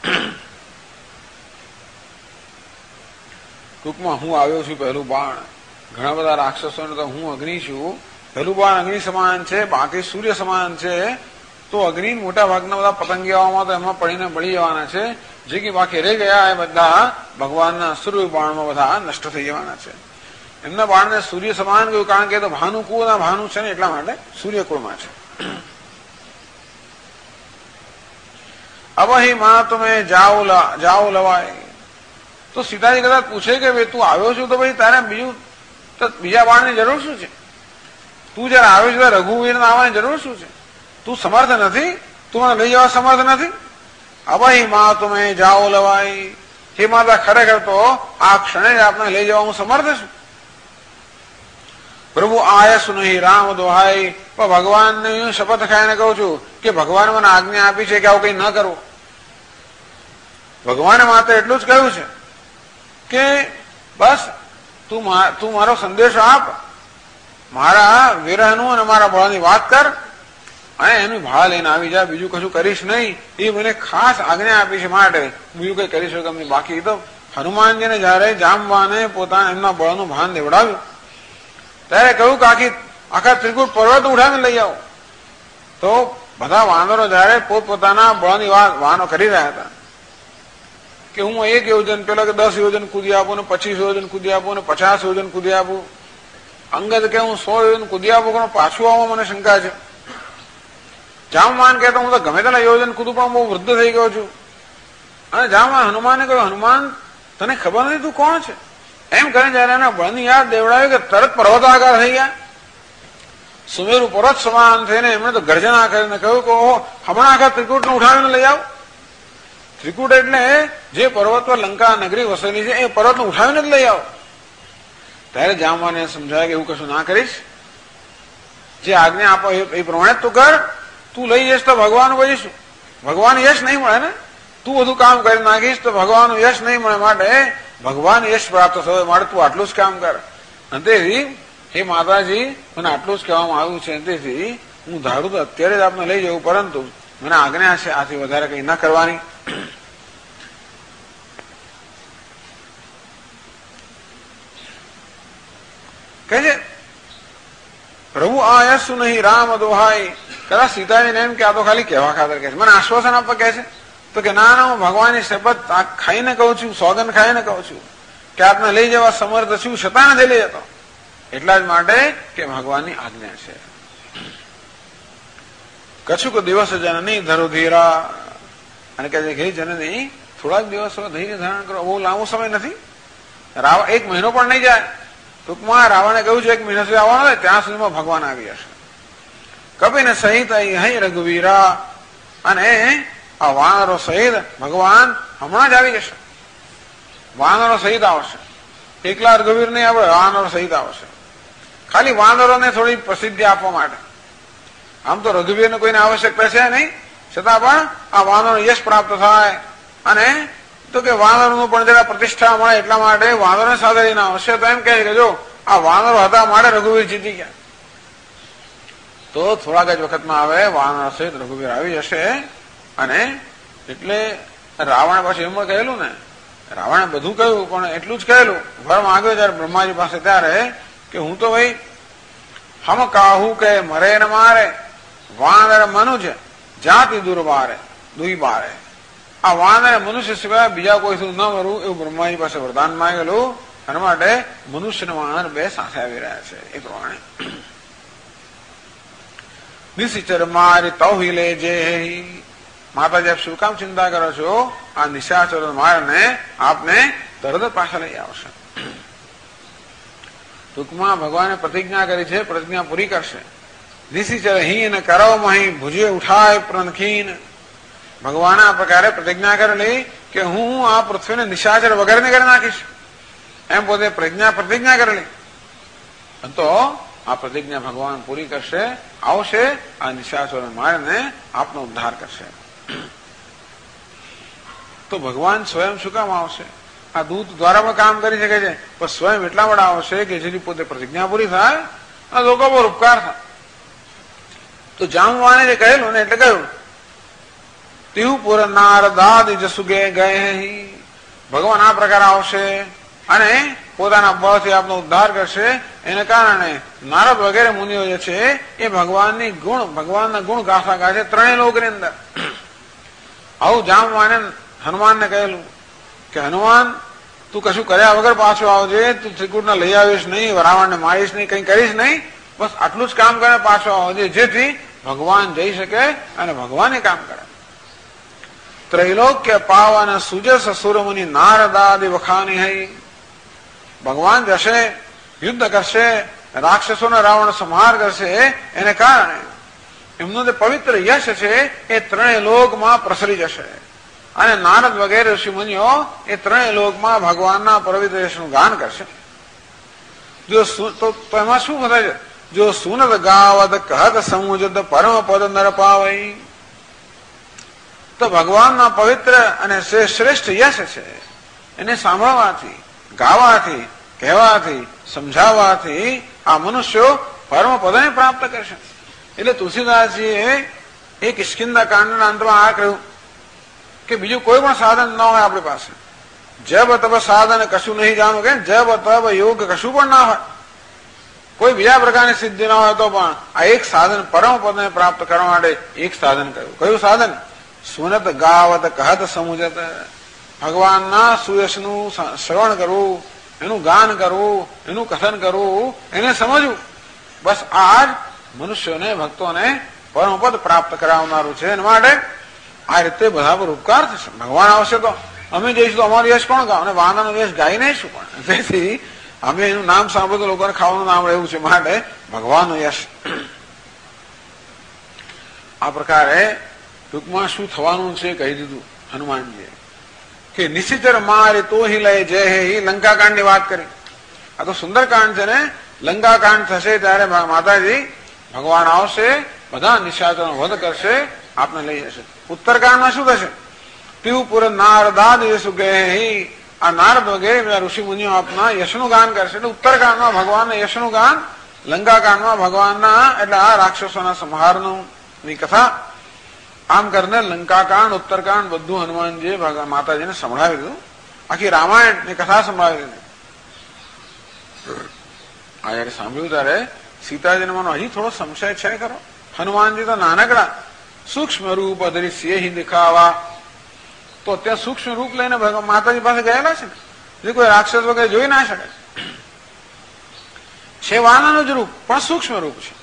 ટૂંકમાં હું આવ્યો છું પહેલું બાણ, ઘણા બધા રાક્ષસોને તો હું અગ્નિ છું. પહેલું બાણ અગ્નિ સમાન છે, બાકી સૂર્ય સમાન છે. તો અગ્નિ મોટા ભાગના બધા પતંગિયાઓમાં તો એમાં પડીને બળી જવાના છે, જે કે બાકી રહી ગયા એ બધા ભગવાનના સૂર્ય બાણમાં બધા નષ્ટ થઈ જવાના છે. એમના બાણને સૂર્ય સમાન ગયું કારણ કે તો ભાનુકુળના ભાનુ છે ને એટલા માટે સૂર્યકુળમાં છે. અવહી માં તમે જાઓ લવાય. તો સીતાજી કદાચ પૂછે કે ભાઈ તું આવ્યો છું તો ભાઈ તારે બીજા બાણની જરૂર શું છે? તું જયારે આવ્યો છું રઘુવીરને આવવાની જરૂર શું છે? તું સમર્થ નથી? તું મને લઈ જવા સમર્થ નથી? અવહી માં તમે જાઓ લવાય, હે માતા ખરેખર તો આ ક્ષણે આપને લઈ જવા હું સમર્થ છું. પ્રભુ આયસુ નહીં રામ દોહાઈ, પણ ભગવાનને હું શપથ ખાઈને કહું છું કે ભગવાન મને આજ્ઞા આપી છે કે આવું કઈ ન કરવું. ભગવાને માત્ર એટલું જ કહ્યું છે કે બસ તું મારો સંદેશો આપ, મારા વિરહનું અને મારા બળની વાત કર અને એનું ભાવ લઈને આવી જાય, બીજું કશું કરીશ નહીં. એ મને ખાસ આજ્ઞા આપી છે માટે બીજું કઈ કરી શકું નહીં. બાકી તો હનુમાનજીને જયારે જામવાને પોતાના એમના બળનું ભાન દેવડાવ્યું ત્યારે કહ્યું કે આખા ત્રિકૂટ પર્વત ઉઠાવીને લઈ આવો. તો બધા વાનરો જયારે પોતપોતાના બળની વાહનો કરી રહ્યા હતા કે હું 1 યોજન પેલા કે 10 યોજન કૂદી આપું ને 25 યોજન કૂદી આપું ને 50 યોજન કૂદી આપું, અંગદ કે હું 100 યોજન કૂદી આપું, પણ પાછું આવવા મને શંકા છે. જામવાન કહેતો હું તો ગમે તેના યોજન કૂદું પણ બહુ વૃદ્ધ થઈ ગયો છું. અને જામવાન હનુમાને કહ્યું હનુમાન તને ખબર નથી તું કોણ છે? એમ કરીને જયારે એના બળની યાદ દેવડાવી કે તરત પર્વતાકાર થઈ ગયા, સુમેરુ પર્વત સમાન થઈને એમણે તો ગર્જના કરીને કહ્યું કે હમણાં આખા ત્રિકૂટને ઉઠાવીને લઈ આવો. ત્રિકૂટ એટલે જે પર્વત પર લંકા નગરી વસેલી છે એ પર્વતને ઉઠાવીને જ લઈ આવો. ત્યારે જામવાને સમજાય કે એવું કશું ના કરીશ, જે આજ્ઞા આપો એ પ્રમાણે તું કર. તું લઈ જઈશ તો ભગવાન બોલીશું, ભગવાન યશ નહીં મળે ને. તું બધું કામ કરી નાખીશ તો ભગવાનનું યશ નહીં મળે, માટે ભગવાન યશ પ્રાપ્ત થયો માટે તું આટલું જ કામ કર. તેથી હે માતાજી મને આટલું જ કહેવામાં આવ્યું છે. તેથી હું ધારું તો અત્યારે જ આપને લઈ જવું, પરંતુ મને આજ્ઞા છે આથી વધારે કઈ ન કરવાની. કહે છે પ્રભુ આ શું નહીં રામ દોહાઈ. કદાચ સીતાજીને એમ કે આ તો ખાલી કહેવા ખાતર કહે છે, મને આશ્વાસન આપવા કહે છે. તો કે ના ના, હું ભગવાનની શપથ ખાઈને કહું છું, સોગન ખાઈને કહું છું કે આપને લઈ જવા સમર્થ છું, છતાં નથી લઈ જતો. એટલા જ માટે કે ભગવાનની આજ્ઞા છે. કછુક દિવસ જનની ધરો ધીરા. અને કહે છે હે જનની, થોડાક દિવસો ધૈર્ય ધારણ કરો, બહુ લાંબો સમય નથી. રાવણ 1 મહિનો પણ નહીં જાય. ટૂંકમાં રાવણે કહ્યું છે 1 મહિના સુધી આવવાનો હોય, ત્યાં સુધીમાં ભગવાન આવી જશે. કપિને સહિત અહીં રઘુવીરા. અને આ વાનરો સહિત ભગવાન હમણાં જ આવી જશે. વાનરો સહિત આવશે, એકલા રઘુવીર નહીં આવે, વાનરો સહિત આવશે. ખાલી વાનરોને થોડી પ્રસિદ્ધિ આપવા માટે. આમ તો રઘુવીરને કોઈને આવશ્યકતા છે નહીં, છતાં પણ આ વાનરો યશ પ્રાપ્ત થાય. અને તો કે વાનરોનું પણ જરા પ્રતિષ્ઠા મળે એટલા માટે વાનરોને સાથે લઈને આવશે. તો એમ કહે કે જો આ વાનરો હતા માટે રઘુવીર જીતી ગયા. તો થોડાક જ વખતમાં આવે વાનર સહિત રઘુવીર આવી જશે. અને એટલે રાવણ પાછું એમ કહેલું ને, રાવણે બધું કહ્યું પણ એટલું જ કહેલું. વર માંગ્યો જયારે બ્રહ્માજી પાસે ત્યારે કે હું તો ભાઈ હમ કાહુ કે મરે ને મારે વાનર મનુજ જાતિ દુર્બારે દુઈ બારે. આ વાનર મનુષ્ય સિવાય બીજા કોઈ શું ન મરવું એવું બ્રહ્માજી પાસે વરદાન માંગેલું. એના માટે મનુષ્ય ને વાનર બે સાથે આવી રહ્યા છે. એ પ્રમાણે નિશિચર મારી તૌહી લે જે. માતાજી આપ શું કામ ચિંતા કરો છો? આ નિશાચર મારને આપને તરત પાછા લઈ આવશે. ટૂંકમાં ભગવાને પ્રતિજ્ઞા કરી છે, પ્રતિજ્ઞા પૂરી કરશે. નિશિચર હીન કરો મહી ભુજે ઉઠાય પ્રનખીન. ભગવાને આ પ્રકારે પ્રતિજ્ઞા કરેલી કે હું આ પૃથ્વીને નિશાચર વગરને કરી નાખીશ. એમ પોતે પ્રતિજ્ઞા કરેલી. તો આ પ્રતિજ્ઞા ભગવાન પૂરી કરશે, આવશે, આ નિશાચરોને મારીને આપનો ઉદ્ધાર કરશે. તો ભગવાન સ્વયં શું કામ આવશે? આ દૂત દ્વારા પણ કામ કરી શકે છે, પણ સ્વયં એટલા માટે આવશે કે જેની પોતે પ્રતિજ્ઞા પૂરી થાય, આ લોકો પર ઉપકાર થાય. તો જામવાને જે કહેલું ને એટલે કહ્યું તીહુ પુર નારદાદ જસુગે ગયે. ભગવાન આ પ્રકાર આવશે અને પોતાના બળથી આપનો ઉદ્ધાર કરશે. એને કારણે નારદ વગેરે મુનિઓ જે છે એ ભગવાનના ગુણ ગાથા ગાશે ત્રણેય લોકની અંદર. આવું જામવાને હનુમાનને કહેલું કે હનુમાન તું કશું કર્યા વગર પાછો આવજે, તું ત્રિકૂટને લઈ આવીશ નહીં, રાવણને મારીશ નહીં, કંઈ કરીશ નહીં, બસ આટલું જ કામ કરે પાછો આવજે, જેથી ભગવાન જઈ શકે અને ભગવાન એ કામ કરે. ત્રૈલોક્ય પાવન સુજસ સુરમુનિ નારદાદિ વખાની હૈ. ભગવાન જશે, યુદ્ધ કરશે, રાક્ષસોને રાવણ સંહાર કરશે. એને કારણે એમનું જે પવિત્ર યશ છે એ ત્રણેય લોકમાં પ્રસરી જશે. અને નારદ વગેરે ઋષિ મુનિઓ એ ત્રણેય લોકમાં ભગવાનના પવિત્ર યશનું ગાન કરશે. તો એમાં શું થાય છે? જો સુનદ ગાવદ કહત સમુજદ પરમ પદ નર પાવઈ. તો ભગવાનના પવિત્ર અને શ્રેષ્ઠ યશ છે એને સાંભળવાથી, ગાવાથી, કહેવાથી, સમજાવવાથી આ મનુષ્યો પરમ પદને પ્રાપ્ત કરશે. એટલે તુલસીદાસજીએ એક કિષ્કિંધા કાંડના અંતમાં આ કહ્યું કે બીજું કોઈ પણ સાધન ન હોય આપણી પાસે. જબ તબ સાધન કશું નહીં જાણવું, કે જબ તબ યોગ કશું પણ ના હોય, કોઈ બીજા પ્રકારની સિદ્ધિ ના હોય, તો પણ આ એક સાધન પરમ પદને પ્રાપ્ત કરવા માટે એક સાધન કહ્યું. કયું સાધન? સુનત ગાવત કહત સમુજત. ભગવાનના સુયશનું શ્રવણ કરવું, એનું ગાન કરવું, એનું કથન કરવું, એને સમજવું. બસ આ જ મનુષ્યોને, ભક્તોને પરમપદ પ્રાપ્ત કરાવનારું છે. એના માટે આ રીતે બધા પર ઉપકાર થશે. ભગવાન આવશે તો અમે જઈશું તો અમારું યશ કોણ ગાવ? અને વાનાનો યશ ગાઈ નહીશું. પણ તેથી અમે એનું નામ સાંભળ્યું તો લોકોને ખાવાનું નામ રહેવું છે, માટે ભગવાનનું યશ. આ પ્રકારે ટૂંકમાં શું થવાનું છે કહી દીધું હનુમાનજીએ કે નિશિચર મારે તો હિ લય જય હે. લંકાકાંડ ની વાત કરી. આ તો સુંદરકાંડ છે ને. લંકાકાંડ થશે ત્યારે માતાજી ભગવાન આવશે, બધા નિશાચરનો વધ કરશે, આપને લઈ જશે. ઉત્તરકાંડમાં શું થશે? પીવપુર નારદાદ યશુ ગે. આ નારદ વગેરે બધા ઋષિ મુનિઓ આપના યશનું ગાન કરશે. એટલે ઉત્તરકાંડમાં ભગવાનના યશનું ગાન લંકાકાંડમાં ભગવાનના એટલે આ રાક્ષસોના સંહારની કથા આમ કરીને લંકાકાંડ ઉત્તરકાંડ બધું હનુમાનજીએ માતાજીને સંભળાવી દીધું. આખી રામાયણની કથા સંભળાવી દીધી. આ જયારે સાંભળ્યું ત્યારે સીતાજીને મને હજી થોડો સંશય છે ખરો. હનુમાનજી તો નાનકડા સૂક્ષ્મ રૂપ અધરી સિંહ દેખાવા, તો અત્યારે સૂક્ષ્મ રૂપ લઈને માતાજી પાસે ગયેલા છે ને, જે કોઈ રાક્ષસ વગેરે જોઈ ના શકે. છે વાનરનું જ રૂપ પણ સૂક્ષ્મ રૂપ છે.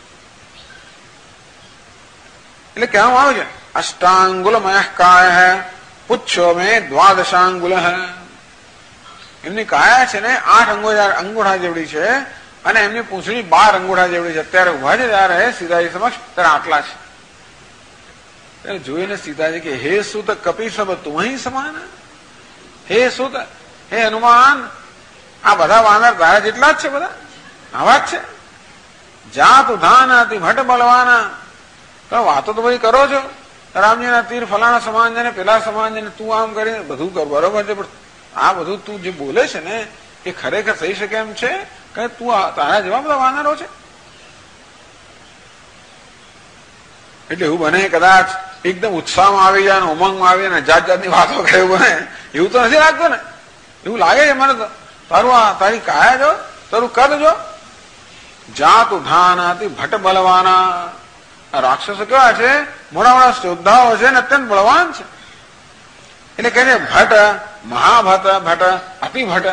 એટલે કહેવામાં આવે છે અષ્ટાંગુલ મય કાય હૈ પુચ્છો મેં દ્વાદશાંગુલ હૈ. એમની કાયા છે ને 8 અંગૂઠા જેવડી છે અને એમની પૂંછડી 12 અંગૂઠા જેવડી છે. અત્યારે ઉભા છે ત્યારે સીતાજી સમક્ષ ત્યારે આટલા છે. જોઈને સીતાજી કે હે સુત કપી સબ તુમ્હી સમાન, હે સુત, હે હનુમાન, આ બધા વાનર તારા જેટલા જ છે, બધા આવા જ છે. જાત ઉધાનાથી ભટ્ટ બળવાના. તમે વાતો તો બધી કરો છો, રામજીના તીર ફલાણા સમાન છે ને પેલા સમાન છે ને તું આમ કરીને બધું કર, બરોબર છે, પણ આ બધું તું જે બોલે છે ને એ ખરેખર થઈ શકે એમ છે કે તું તારા જેવા બધા વાનરો છે? એટલે એવું બને કદાચ એકદમ ઉત્સાહમાં આવી જાય ને ઉમંગમાં આવી ને જાત જાતની વાતો કરે બને, એવું તો નથી લાગતું ને? એવું લાગે છે મને તો. તારું આ તારી કાયા જો, તારું કદ જો, જાત ઉધાનાથી ભટ્ટ બલવાના. રાક્ષસો કેવા છે? મોટા મોટા યોદ્ધાઓ છે ને અત્યંત બળવાન છે. એટલે કહે છે ભટ્ટ, મહાભટ્ટ, ભટ્ટ, અતિભટ્ટ.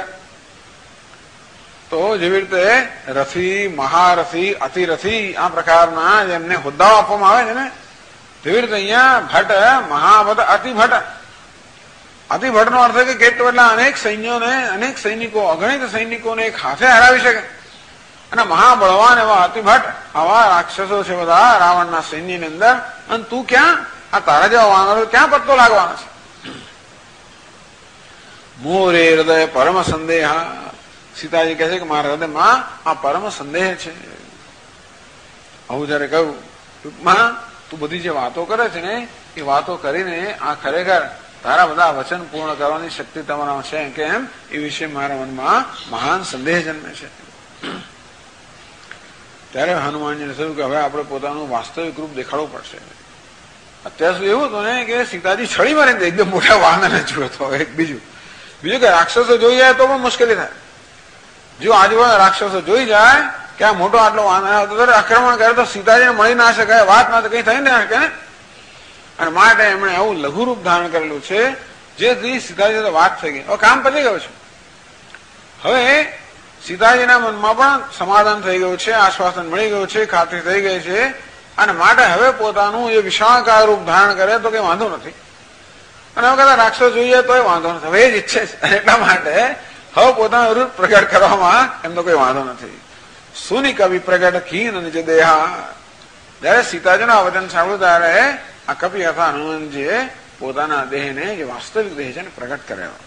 તો જેવી રીતે રથી, મહારથી, અતિરથી આ પ્રકારના જેમને હોદ્દાઓ આપવામાં આવે છે ને, તેવી રીતે અહીંયા ભટ્ટ, મહાભટ્ટ, અતિભટ્ટ. અતિભટ્ટ નો અર્થ કે કેટલા અનેક સૈન્યોને, અનેક સૈનિકો, અગણિત સૈનિકોને એક હાથે હરાવી શકે. અને મહાબળવાન એવા અતિભટ્ટ આવા રાક્ષસો છે બધા રાવણના સૈન્યની અંદર. અને તું ક્યાં? આ તારા જેવા વાનરો ક્યાં પત્તો લાગવાનો છે? મોરે હૃદય પરમ સંદેહા. સીતાજી કહે છે કે મારા હૃદયમાં આ પરમ સંદેહ છે. આવું જયારે કહ્યું, ટૂંકમાં તું બધી જે વાતો કરે છે ને એ વાતો કરીને આ ખરેખર તારા બધા વચન પૂર્ણ કરવાની શક્તિ તમારામાં છે કેમ એ વિશે મારા મનમાં મહાન સંદેહ જન્મે છે. ત્યારે હનુમાનજીને થયું કે હવે આપણે પોતાનું વાસ્તવિક રૂપ દેખાડવું પડશે. અત્યાર સુધી એવું હતું ને કે સીતાજી છડી મારીને એકદમ મોટા વાનરને જોયો હતો. એક બીજું કે રાક્ષસો જોઈ જાય તો પણ મુશ્કેલી થાય. જો આજુબાજુ રાક્ષસો જોઈ જાય કે આ મોટો આટલો વાનર આક્રમણ કરે તો સીતાજીને મળી ના શકાય, વાત ના તો કઈ થઈ ના શકે ને. અને માટે એમણે આવું લઘુ રૂપ ધારણ કરેલું છે જેથી સીતાજી તો વાત થઈ ગઈ. હવે કામ પતી ગયું છે. હવે સીતાજીના મનમાં પણ સમાધાન થઈ ગયું છે, આશ્વાસન મળી ગયું છે, ખાતરી થઈ ગઈ છે. અને માટે હવે પોતાનું એ વિશાળકાય રૂપ ધારણ કરે તો કઈ વાંધો નથી. અને હવે કદાચ રાક્ષસ જોઈએ તો વાંધો નથી. હવે એ જ ઈચ્છે છે. એટલા માટે હવે પોતાનું રૂપ પ્રગટ કરવામાં એમનો કોઈ વાંધો નથી. સુની કવિ પ્રગટ ખીન નિજ દેહા. જયારે સીતાજીનું આ વચન સાંભળ્યું ત્યારે આ કવિ અથવા હનુમાનજીએ પોતાના દેહને જે વાસ્તવિક દેહ છે ને પ્રગટ કર્યો.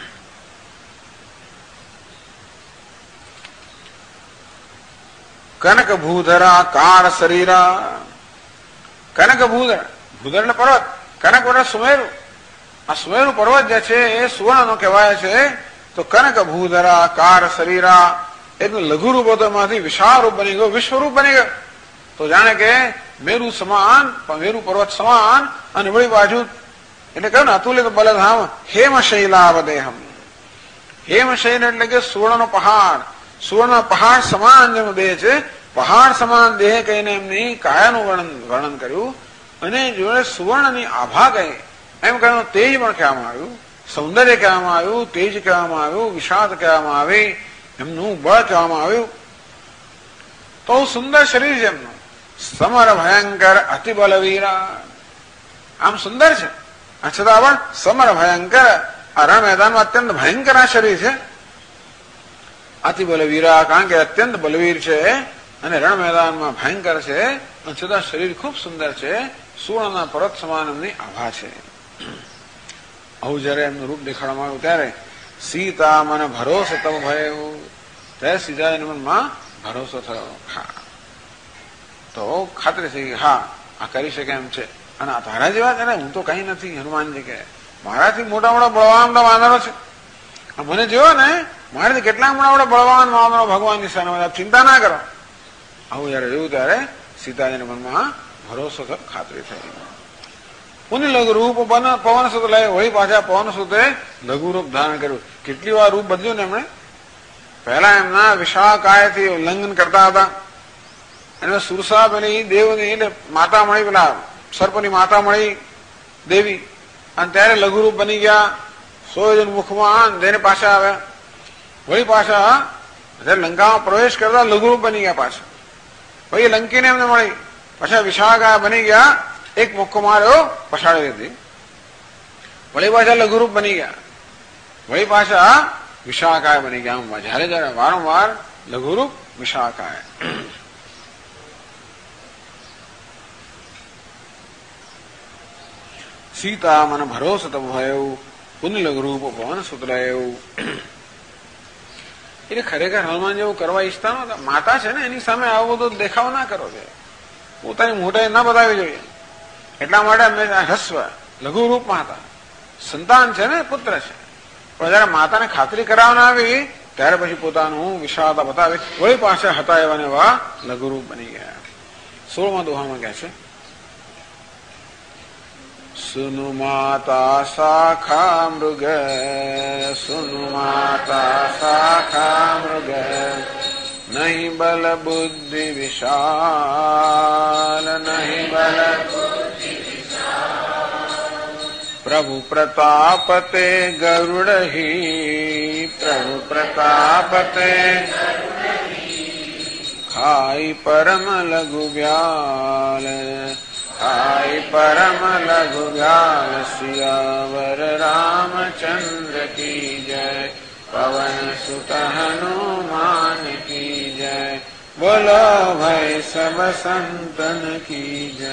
કનક ભૂધરા કાર શરીરા. કનક ભૂધર, ભૂધર એટલે પર્વત, કનક એટલે સુમેરુ. આ સુમેરુ પર્વત જે છે એ સુવર્ણ નો કહેવાય છે. તો કનક ભૂધરા કાર શરીરા એટલું લઘુ રૂપ હતો એમાંથી વિશાળ રૂપ બની ગયો, વિશ્વરૂપ બની ગયો. તો જાણે કે મેરુ સમાન, મેરુ પર્વત સમાન અને વળી બાજુ એટલે કહ્યું ને અતુલિત બલધામ હેમ શૈલાવદેહમ. હેમ શૈલ એટલે કે સુવર્ણ નો પહાડ, સુવર્ણ પહાડ સમાન જેનો દેહ છે, પહાડ સમાન દેહ કહીને એમની કાયાનું વર્ણન કર્યું. અને જોડે સુવર્ણની આભા કહી એમ કહ્યું, તેજ પણ કહેવામાં આવ્યું, સૌંદર્ય કહેવામાં આવ્યું, તેજ કહેવામાં આવ્યું, વિષાદ કહેવામાં આવી, એમનું બળ કહેવામાં આવ્યું. તો સુંદર શરીર છે એમનું. સમર ભયંકર અતિ બલવીરા. આમ સુંદર છે છતાં પણ સમર ભયંકર, આ રણ મેદાનમાં અત્યંત ભયંકર આ શરીર છે. અતિ બલવીરા કારણ કે અત્યંત બલવીર છે અને રણ મેદાનમાં ભયંકર છે, અને છતાં શરીર ખૂબ સુંદર છે. સુવર્ણના પર્વત સમાન એમની આભા છે. આવું જયારે એમનું રૂપ દેખાડવામાં આવ્યું ત્યારે સીતા મને ભરોસો તમ ભયો. ત્યારે સીતાજીના મનમાં ભરોસો થયો. હા, તો ખાતરી થઈ ગઈ, હા આ કરી શકે એમ છે. અને આ તારા જેવા છે ને, હું તો કઈ નથી. હનુમાનજી કહે મારાથી મોટા મોટા બળવાન વાનરો છે. મને જોયો ને, મારાથી કેટલાક મોટા મોટા બળવાન વાનરો ભગવાનની સામે, ચિંતા ના કરો. આવું જયારે જોયું ત્યારે સીતાજીના મનમાં ભરોસો થયો, ખાતરી થઈ. પુનિ લઘુ રૂપ પવન સુત લય, વળી પાછા પવન સુતે લઘુ રૂપ ધારણ કર્યું. કેટલી વાર રૂપ બદલ્યું ને એમણે. પહેલા એમના વિશાળ કાયથી ઉલ્લંઘન કરતા હતા. એને સુરસા પેલી દેવની એટલે માતા મળી, પેલા સર્પની માતા મળી દેવી, અને ત્યારે લઘુરૂપ બની ગયા. 100 જણ મુખમાં જઈને પાછા આવ્યા. વળી પાછા જયારે લંકામાં પ્રવેશ કરતા લઘુરૂપ બની ગયા પાછા. પછી લંકીને એમને મળી, પાછા વિશાળ કાય બની ગયા. એક મુક્કો માર્યો, પછાડી દીધી. વળી પાછા લઘુરૂપ બની ગયા. વળી પાછા વિશાળકાય બની ગયા. જયારે જયારે વારંવાર લઘુરૂપ વિશાળકાય. સીતા મને ભરોસો તો ભયું, પુનિ લઘુરૂપ પવન સુતરાયું. એટલે ખરેખર હનુમાન જેવું કરવા ઈચ્છતા નહોતા. માતા છે ને, એની સામે આવો બધો દેખાવ ના કરો જોઈએ, પોતાની મોટાઈ ના બતાવી જોઈએ. એટલા માટે અમે હસ્વ લઘુરૂપમાં હતા. સંતાન છે ને, પુત્ર છે, પણ જયારે માતાને ખાતરી કરાવવા આવી ત્યારે પછી પોતાનું વિશાળતા બતાવી. વળી પાછા હતા એવા ને એવા લઘુરૂપ બની ગયા. 16મા દોહામાં કહે છે, સુનુ માતા શાખા મૃગ, સુનુ માતા શાખા મૃગ, નહીં બલ બુદ્ધિ વિશાલ, નહીં બલ પ્રભુ પ્રતાપ તે ગરુડ હી, પ્રભુ પ્રતાપ તે ખાઈ પરમ લઘુ વ્યાલ, ખાઈ પરમ લઘુ વ્યાલ. સિયાવર રામચંદ્ર કી જય, પવન સુત હનુમાન કી જય, બોલો ભાઈ સબ સંતન કી જય.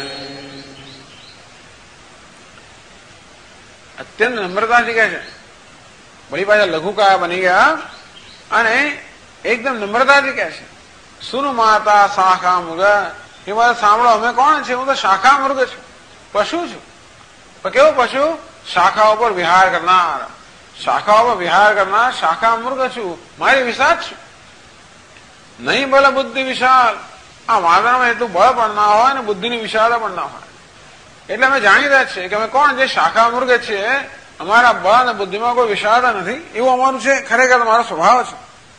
અત્યંત નમ્રતાથી કહે છે. વળી પાછા લઘુકાય બની ગયા અને એકદમ નમ્રતાથી કહે છે, સુન માતા શાખા મૃગ. એ મારે સાંભળો, અમે કોણ છે? હું તો શાખા મૃગ છું, પશુ છું. પણ કેવો પશુ? શાખાઓ પર વિહાર કરનાર, શાખાઓ પર વિહાર કરનાર શાખા મૃગ છું. મારી વિશાળ છું. નહીં બળ બુદ્ધિ વિશાળ. આ માતામાં એટલું બળ પણ ના હોય અને બુદ્ધિની વિશાળતા પણ ના હોય. એટલે અમે જાણીતા છીએ કે અમે કોણ? જે શાખા મૃગ છે. અમારા બળ અને બુદ્ધિમાં કોઈ વિશાળતા નથી, એવું અમારું છે. ખરેખર મારો સ્વભાવ છે.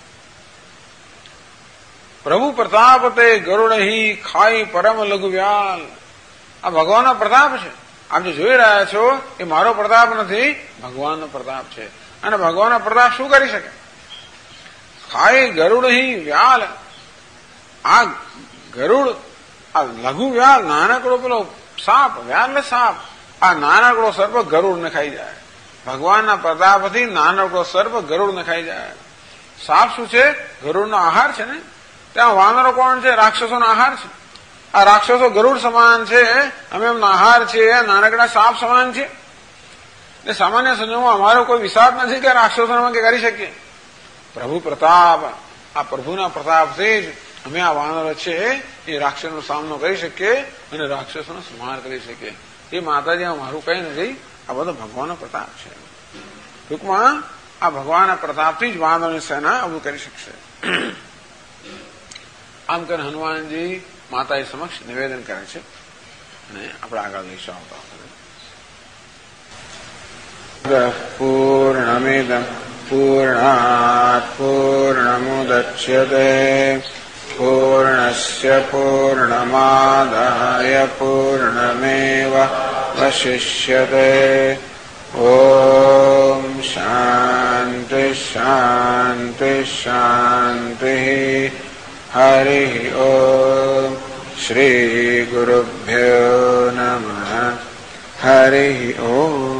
પ્રભુ પ્રતાપ તે ગરુડ હી, ખાઈ પરમ લઘુ વ્યાલ. આ ભગવાનનો પ્રતાપ છે. આપ જે જોઈ રહ્યા છો એ મારો પ્રતાપ નથી, ભગવાનનો પ્રતાપ છે. અને ભગવાનનો પ્રતાપ શું કરી શકે? ખાઈ ગરુડ હી વ્યાલ. આ ગરુડ, આ લઘુ વ્યાલ, નાનકડો પેલો સાપ, વ્યાલ એટલે સાપ. આ નાનકડો સર્પ ગરુડને ખાઈ જાય. ભગવાનના પ્રતાપથી નાનકડો સર્પ ગરુડને ખાઈ જાય. સાપ શું છે? ગરુડનો આહાર છે ને. ત્યાં વાનરો કોણ છે? રાક્ષસોનો આહાર છે. આ રાક્ષસો ગરુડ સમાન છે, અમે એમનો આહાર છીએ, નાનકડા સાપ સમાન છે. એટલે સામાન્ય સંજોગોમાં અમારો કોઈ વિશ્વાસ નથી કે રાક્ષસોને અમે કરી શકીએ. પ્રભુ પ્રતાપ, આ પ્રભુના પ્રતાપથી જ અમે આ વાનરો છે એ રાક્ષસનો સામનો કરી શકીએ અને રાક્ષસોનો સંહાર કરી શકીએ. એ માતાજી મારું કઈ નથી, આ બધો ભગવાનનો પ્રતાપ છે. ટૂંકમાં આ ભગવાનના પ્રતાપથી જ વાનરોની સેના આવું કરી શકશે. આમ કરીને હનુમાનજી માતાજી સમક્ષ નિવેદન કરે છે અને આપણે આગળ લઈશું આવતા પૂર્ણમિદં પૂર્ણાત પૂર્ણમુદચ્યતે પૂર્ણસ્ય પૂર્ણમાદાય પૂર્ણમેવાવશિષ્યતે. ઓમ શાંતિ શાંતિ શાંતિ. હરિ ઓમ. શ્રી ગુરુભ્યો નમઃ. હરિ ઓમ.